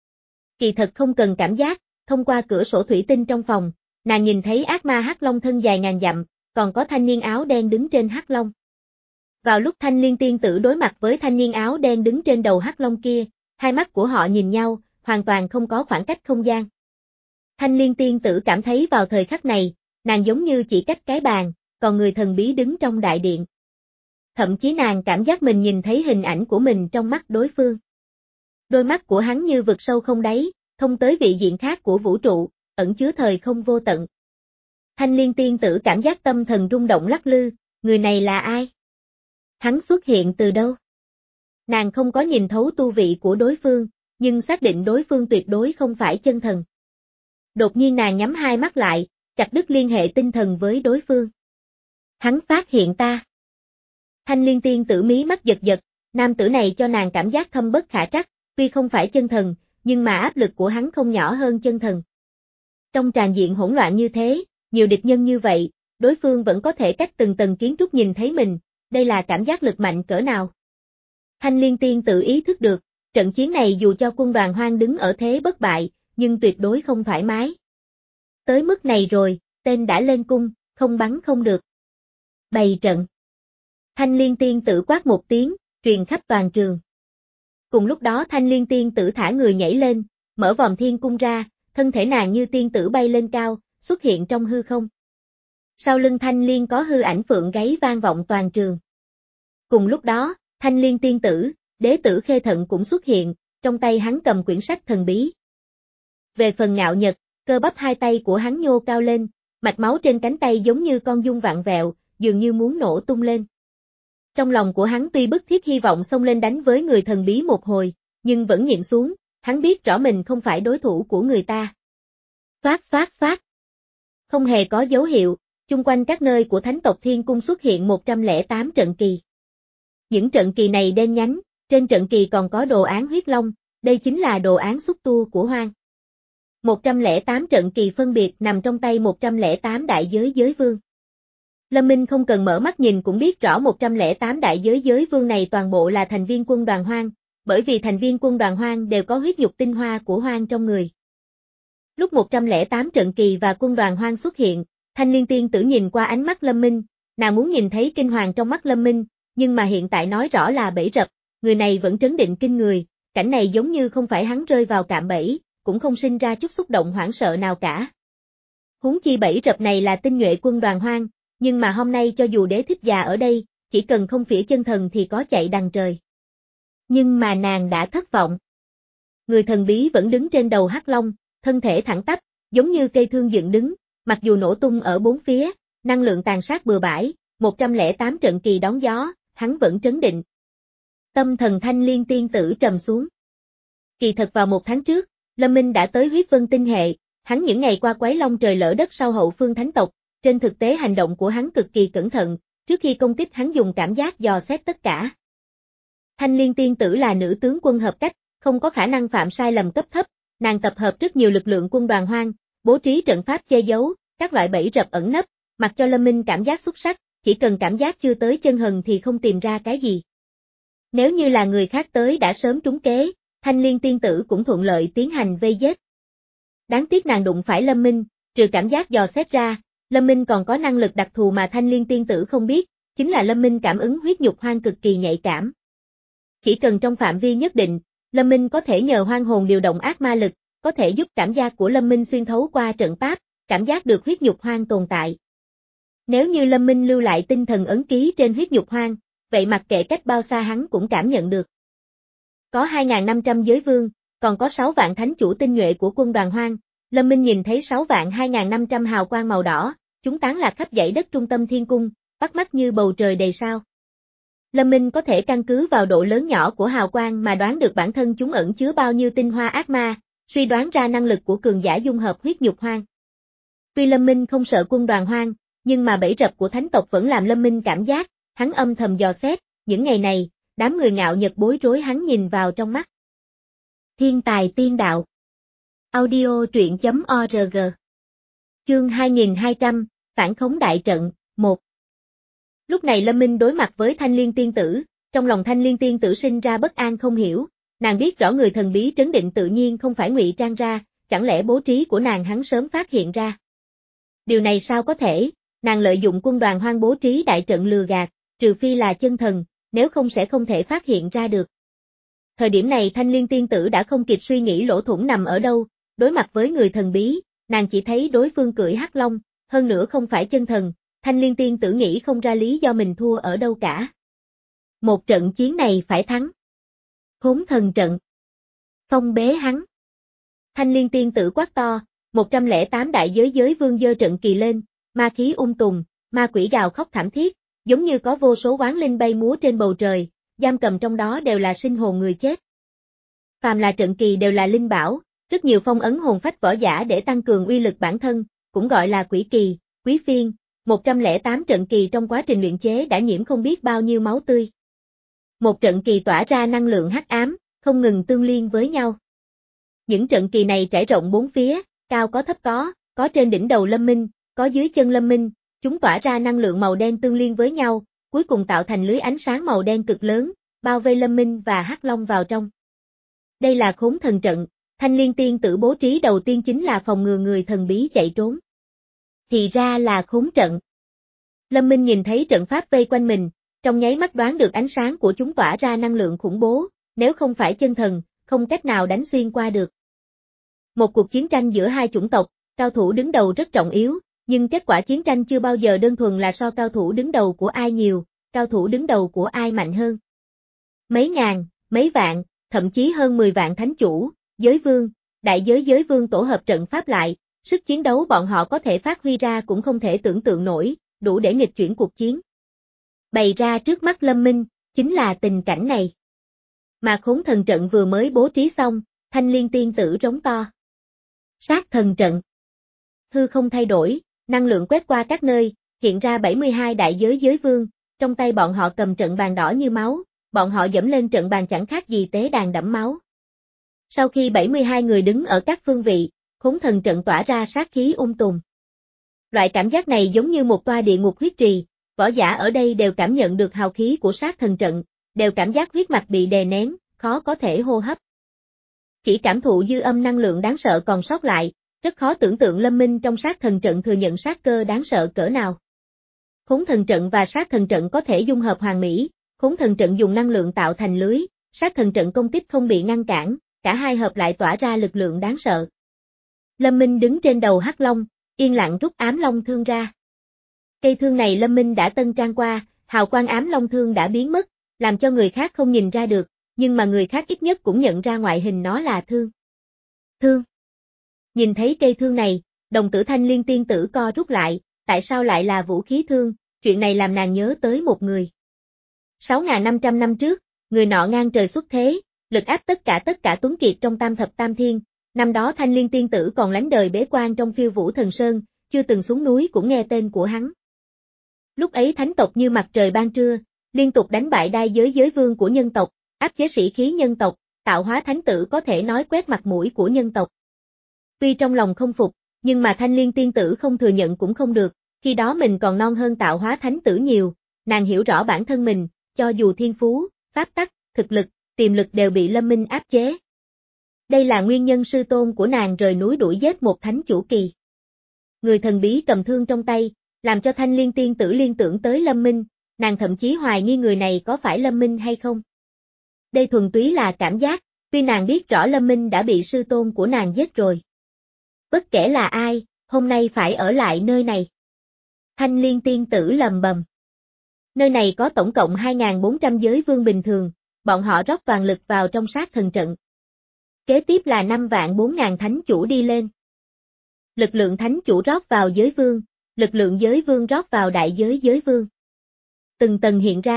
A: Kỳ thật không cần cảm giác, thông qua cửa sổ thủy tinh trong phòng, nàng nhìn thấy ác ma hắc long thân dài ngàn dặm, còn có thanh niên áo đen đứng trên hắc long. Vào lúc Thanh Liên tiên tử đối mặt với thanh niên áo đen đứng trên đầu hắc long kia, hai mắt của họ nhìn nhau, hoàn toàn không có khoảng cách không gian. Thanh Liên tiên tử cảm thấy vào thời khắc này, nàng giống như chỉ cách cái bàn, còn người thần bí đứng trong đại điện. Thậm chí nàng cảm giác mình nhìn thấy hình ảnh của mình trong mắt đối phương. Đôi mắt của hắn như vực sâu không đáy, thông tới vị diện khác của vũ trụ, ẩn chứa thời không vô tận. Thanh Liên tiên tử cảm giác tâm thần rung động lắc lư, người này là ai? Hắn xuất hiện từ đâu? Nàng không có nhìn thấu tu vị của đối phương, nhưng xác định đối phương tuyệt đối không phải chân thần. Đột nhiên nàng nhắm hai mắt lại, chặt đứt liên hệ tinh thần với đối phương. Hắn phát hiện ta. Thanh Liên tiên tử mí mắt giật giật, nam tử này cho nàng cảm giác thâm bất khả trắc, tuy không phải chân thần, nhưng mà áp lực của hắn không nhỏ hơn chân thần. Trong tràn diện hỗn loạn như thế, nhiều địch nhân như vậy, đối phương vẫn có thể cách từng tầng kiến trúc nhìn thấy mình, đây là cảm giác lực mạnh cỡ nào. Thanh Liên tiên tự ý thức được, trận chiến này dù cho quân đoàn hoang đứng ở thế bất bại, nhưng tuyệt đối không thoải mái. Tới mức này rồi, tên đã lên cung, không bắn không được. Bày trận. Thanh Liên tiên tử quát một tiếng, truyền khắp toàn trường. Cùng lúc đó Thanh Liên tiên tử thả người nhảy lên, mở vòm thiên cung ra, thân thể nàng như tiên tử bay lên cao, xuất hiện trong hư không. Sau lưng Thanh Liên có hư ảnh phượng gáy vang vọng toàn trường. Cùng lúc đó, Thanh Liên tiên tử, đế tử Khê Thận cũng xuất hiện, trong tay hắn cầm quyển sách thần bí. Về phần Ngạo Nhật, cơ bắp hai tay của hắn nhô cao lên, mạch máu trên cánh tay giống như con giun vặn vẹo, dường như muốn nổ tung lên. Trong lòng của hắn tuy bức thiết hy vọng xông lên đánh với người thần bí một hồi, nhưng vẫn nhịn xuống, hắn biết rõ mình không phải đối thủ của người ta. Xoát xoát xoát. Không hề có dấu hiệu, chung quanh các nơi của thánh tộc thiên cung xuất hiện một trăm lẻ tám trận kỳ. Những trận kỳ này đen nhánh, trên trận kỳ còn có đồ án huyết long, đây chính là đồ án xúc tua của Hoang. một trăm lẻ tám trận kỳ phân biệt nằm trong tay một trăm lẻ tám đại giới giới vương. Lâm Minh không cần mở mắt nhìn cũng biết rõ một trăm lẻ tám đại giới giới vương này toàn bộ là thành viên quân đoàn Hoang, bởi vì thành viên quân đoàn Hoang đều có huyết nhục tinh hoa của Hoang trong người. Lúc một trăm lẻ tám trận kỳ và quân đoàn Hoang xuất hiện, Thanh Liên tiên tử nhìn qua ánh mắt Lâm Minh, nàng muốn nhìn thấy kinh hoàng trong mắt Lâm Minh, nhưng mà hiện tại nói rõ là bẫy rập, người này vẫn trấn định kinh người, cảnh này giống như không phải hắn rơi vào cạm bẫy, cũng không sinh ra chút xúc động hoảng sợ nào cả. Huống chi bẫy rập này là tinh nhuệ quân đoàn Hoang, nhưng mà hôm nay cho dù đế thích già ở đây, chỉ cần không phỉ chân thần thì có chạy đằng trời. Nhưng mà nàng đã thất vọng. Người thần bí vẫn đứng trên đầu hắc long, thân thể thẳng tắp, giống như cây thương dựng đứng, mặc dù nổ tung ở bốn phía, năng lượng tàn sát bừa bãi, một trăm lẻ tám trận kỳ đón gió, hắn vẫn trấn định. Tâm thần Thanh Liên tiên tử trầm xuống. Kỳ thật vào một tháng trước, Lâm Minh đã tới huyết vân tinh hệ, hắn những ngày qua quấy long trời lỡ đất sau hậu phương thánh tộc, trên thực tế hành động của hắn cực kỳ cẩn thận, trước khi công kích hắn dùng cảm giác dò xét tất cả. Thanh Liên tiên tử là nữ tướng quân hợp cách, không có khả năng phạm sai lầm cấp thấp, nàng tập hợp rất nhiều lực lượng quân đoàn Hoang, bố trí trận pháp che giấu, các loại bẫy rập ẩn nấp, mặc cho Lâm Minh cảm giác xuất sắc, chỉ cần cảm giác chưa tới chân hần thì không tìm ra cái gì. Nếu như là người khác tới đã sớm trúng kế, Thanh Liên tiên tử cũng thuận lợi tiến hành vây giết. Đáng tiếc nàng đụng phải Lâm Minh, trừ cảm giác dò xét ra, Lâm Minh còn có năng lực đặc thù mà Thanh Liên tiên tử không biết, chính là Lâm Minh cảm ứng huyết nhục Hoang cực kỳ nhạy cảm. Chỉ cần trong phạm vi nhất định, Lâm Minh có thể nhờ hoang hồn điều động ác ma lực, có thể giúp cảm giác của Lâm Minh xuyên thấu qua trận pháp, cảm giác được huyết nhục Hoang tồn tại. Nếu như Lâm Minh lưu lại tinh thần ấn ký trên huyết nhục Hoang, vậy mặc kệ cách bao xa hắn cũng cảm nhận được. Có hai nghìn năm trăm giới vương, còn có sáu vạn thánh chủ tinh nhuệ của quân đoàn Hoang, Lâm Minh nhìn thấy sáu vạn hai nghìn năm trăm hào quang màu đỏ, chúng tán lạc khắp dãy đất trung tâm thiên cung, bắt mắt như bầu trời đầy sao. Lâm Minh có thể căn cứ vào độ lớn nhỏ của hào quang mà đoán được bản thân chúng ẩn chứa bao nhiêu tinh hoa ác ma, suy đoán ra năng lực của cường giả dung hợp huyết nhục hoang. Tuy Lâm Minh không sợ quân đoàn hoang, nhưng mà bẫy rập của thánh tộc vẫn làm Lâm Minh cảm giác, hắn âm thầm dò xét, những ngày này, đám người ngạo nhật bối rối hắn nhìn vào trong mắt. Thiên tài tiên đạo. Audio truyện chấm org. Chương hai nghìn hai trăm, Phản khống đại trận, một. Lúc này Lâm Minh đối mặt với Thanh Liên tiên tử, trong lòng Thanh Liên tiên tử sinh ra bất an không hiểu, nàng biết rõ người thần bí trấn định tự nhiên không phải ngụy trang ra, chẳng lẽ bố trí của nàng hắn sớm phát hiện ra. Điều này sao có thể, nàng lợi dụng quân đoàn hoang bố trí đại trận lừa gạt, trừ phi là chân thần, nếu không sẽ không thể phát hiện ra được. Thời điểm này Thanh Liên tiên tử đã không kịp suy nghĩ lỗ thủng nằm ở đâu, đối mặt với người thần bí, nàng chỉ thấy đối phương cưỡi hắc long, hơn nữa không phải chân thần, Thanh Liên tiên tử nghĩ không ra lý do mình thua ở đâu cả. Một trận chiến này phải thắng. Khốn thần trận. Phong bế hắn. Thanh Liên tiên tử quát to, một trăm lẻ tám đại giới giới vương giơ trận kỳ lên, ma khí ung tùm, ma quỷ gào khóc thảm thiết, giống như có vô số oán linh bay múa trên bầu trời, giam cầm trong đó đều là sinh hồn người chết. Phàm là trận kỳ đều là linh bảo, rất nhiều phong ấn hồn phách võ giả để tăng cường uy lực bản thân, cũng gọi là quỷ kỳ, quý phiên, một trăm lẻ tám trận kỳ trong quá trình luyện chế đã nhiễm không biết bao nhiêu máu tươi. Một trận kỳ tỏa ra năng lượng hắc ám, không ngừng tương liên với nhau. Những trận kỳ này trải rộng bốn phía, cao có thấp có, có trên đỉnh đầu Lâm Minh, có dưới chân Lâm Minh, chúng tỏa ra năng lượng màu đen tương liên với nhau, cuối cùng tạo thành lưới ánh sáng màu đen cực lớn, bao vây Lâm Minh và Hắc Long vào trong. Đây là khốn thần trận, Thanh Liên tiên tử bố trí đầu tiên chính là phòng ngừa người thần bí chạy trốn. Thì ra là khốn trận. Lâm Minh nhìn thấy trận pháp vây quanh mình, trong nháy mắt đoán được ánh sáng của chúng tỏa ra năng lượng khủng bố, nếu không phải chân thần, không cách nào đánh xuyên qua được. Một cuộc chiến tranh giữa hai chủng tộc, cao thủ đứng đầu rất trọng yếu, nhưng kết quả chiến tranh chưa bao giờ đơn thuần là so cao thủ đứng đầu của ai nhiều, cao thủ đứng đầu của ai mạnh hơn. Mấy ngàn, mấy vạn, thậm chí hơn mười vạn thánh chủ, giới vương, đại giới giới vương tổ hợp trận pháp lại, sức chiến đấu bọn họ có thể phát huy ra cũng không thể tưởng tượng nổi, đủ để nghịch chuyển cuộc chiến. Bày ra trước mắt Lâm Minh, chính là tình cảnh này. Mà khốn thần trận vừa mới bố trí xong, Thanh Liên tiên tử rống to. Sát thần trận. Hư không thay đổi, năng lượng quét qua các nơi, hiện ra bảy mươi hai đại giới giới vương, trong tay bọn họ cầm trận bàn đỏ như máu, bọn họ dẫm lên trận bàn chẳng khác gì tế đàn đẫm máu. Sau khi bảy mươi hai người đứng ở các phương vị, khốn thần trận tỏa ra sát khí ung tùm. Loại cảm giác này giống như một toa địa ngục huyết trì, võ giả ở đây đều cảm nhận được hào khí của sát thần trận, đều cảm giác huyết mạch bị đè nén, khó có thể hô hấp. Chỉ cảm thụ dư âm năng lượng đáng sợ còn sót lại, rất khó tưởng tượng Lâm Minh trong sát thần trận thừa nhận sát cơ đáng sợ cỡ nào. Khốn thần trận và sát thần trận có thể dung hợp hoàn mỹ, khốn thần trận dùng năng lượng tạo thành lưới, sát thần trận công kích không bị ngăn cản, cả hai hợp lại tỏa ra lực lượng đáng sợ. Lâm Minh đứng trên đầu Hắc Long, yên lặng rút ám long thương ra. Cây thương này Lâm Minh đã tân trang qua, hào quang ám long thương đã biến mất, làm cho người khác không nhìn ra được, nhưng mà người khác ít nhất cũng nhận ra ngoại hình nó là thương. Thương. Nhìn thấy cây thương này, đồng tử Thanh Liên tiên tử co rút lại, tại sao lại là vũ khí thương, chuyện này làm nàng nhớ tới một người. sáu nghìn năm trăm năm trước, người nọ ngang trời xuất thế, lực áp tất cả tất cả tuấn kiệt trong tam thập tam thiên, năm đó Thanh Liên tiên tử còn lánh đời bế quan trong Phiêu Vũ Thần Sơn, chưa từng xuống núi cũng nghe tên của hắn. Lúc ấy thánh tộc như mặt trời ban trưa, liên tục đánh bại đai giới giới vương của nhân tộc, áp chế sĩ khí nhân tộc, tạo hóa thánh tử có thể nói quét mặt mũi của nhân tộc. Tuy trong lòng không phục, nhưng mà Thanh Liên tiên tử không thừa nhận cũng không được, khi đó mình còn non hơn tạo hóa thánh tử nhiều, nàng hiểu rõ bản thân mình, cho dù thiên phú, pháp tắc, thực lực, tiềm lực đều bị Lâm Minh áp chế. Đây là nguyên nhân sư tôn của nàng rời núi đuổi giết một thánh chủ kỳ. Người thần bí cầm thương trong tay, làm cho Thanh Liên tiên tử liên tưởng tới Lâm Minh, nàng thậm chí hoài nghi người này có phải Lâm Minh hay không. Đây thuần túy là cảm giác, tuy nàng biết rõ Lâm Minh đã bị sư tôn của nàng giết rồi. Bất kể là ai, hôm nay phải ở lại nơi này. Thanh Liên tiên tử lầm bầm. Nơi này có tổng cộng hai nghìn bốn trăm giới vương bình thường, bọn họ rót toàn lực vào trong sát thần trận. Kế tiếp là năm vạn bốn ngàn thánh chủ đi lên. Lực lượng thánh chủ rót vào giới vương, lực lượng giới vương rót vào đại giới giới vương. Từng tầng hiện ra,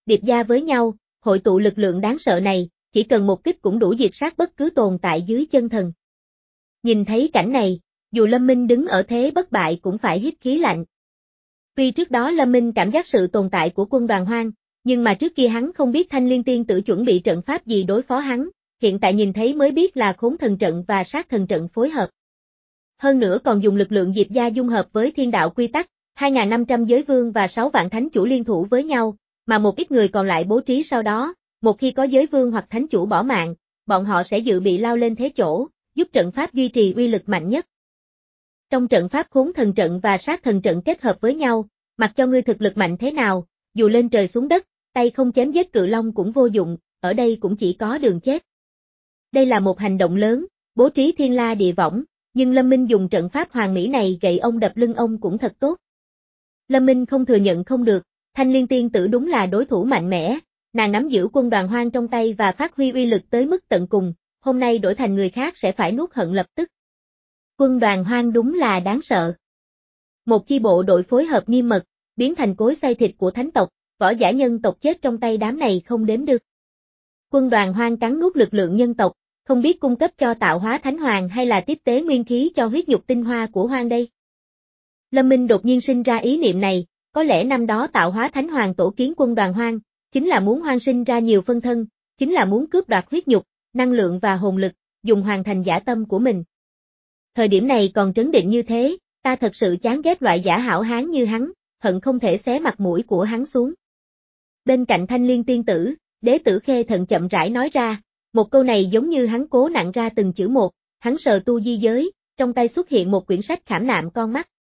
A: điệp gia với nhau, hội tụ lực lượng đáng sợ này, chỉ cần một kích cũng đủ diệt sát bất cứ tồn tại dưới chân thần. Nhìn thấy cảnh này, dù Lâm Minh đứng ở thế bất bại cũng phải hít khí lạnh. Tuy trước đó Lâm Minh cảm giác sự tồn tại của quân đoàn hoang, nhưng mà trước kia hắn không biết Thanh Liên Tiên Tử chuẩn bị trận pháp gì đối phó hắn, hiện tại nhìn thấy mới biết là Khốn Thần Trận và Sát Thần Trận phối hợp. Hơn nữa còn dùng lực lượng diệp gia dung hợp với thiên đạo quy tắc, hai nghìn năm trăm giới vương và sáu vạn thánh chủ liên thủ với nhau, mà một ít người còn lại bố trí sau đó, một khi có giới vương hoặc thánh chủ bỏ mạng, bọn họ sẽ dự bị lao lên thế chỗ, giúp trận pháp duy trì uy lực mạnh nhất. Trong trận pháp Khốn Thần Trận và Sát Thần Trận kết hợp với nhau, mặc cho ngươi thực lực mạnh thế nào, dù lên trời xuống đất, tay không chém giết cự long cũng vô dụng, ở đây cũng chỉ có đường chết. Đây là một hành động lớn, bố trí thiên la địa võng, nhưng Lâm Minh dùng trận pháp hoàn mỹ này gậy ông đập lưng ông cũng thật tốt. Lâm Minh không thừa nhận không được, Thanh Liên Tiên Tử đúng là đối thủ mạnh mẽ, nàng nắm giữ quân đoàn hoang trong tay và phát huy uy lực tới mức tận cùng, hôm nay đổi thành người khác sẽ phải nuốt hận lập tức. Quân đoàn hoang đúng là đáng sợ. Một chi bộ đội phối hợp nghiêm mật, biến thành cối xay thịt của thánh tộc, võ giả nhân tộc chết trong tay đám này không đếm được. Quân đoàn hoang cắn nuốt lực lượng nhân tộc, không biết cung cấp cho tạo hóa thánh hoàng hay là tiếp tế nguyên khí cho huyết nhục tinh hoa của hoang đây. Lâm Minh đột nhiên sinh ra ý niệm này, có lẽ năm đó tạo hóa thánh hoàng tổ kiến quân đoàn hoang, chính là muốn hoang sinh ra nhiều phân thân, chính là muốn cướp đoạt huyết nhục, năng lượng và hồn lực, dùng hoàn thành dã tâm của mình. Thời điểm này còn trấn định như thế, ta thật sự chán ghét loại giả hảo hán như hắn, hận không thể xé mặt mũi của hắn xuống. Bên cạnh Thanh Liên Tiên Tử, Đế Tử Khê thận chậm rãi nói ra, một câu này giống như hắn cố nặng ra từng chữ một, hắn sờ tu di giới, trong tay xuất hiện một quyển sách khảm nạm con mắt.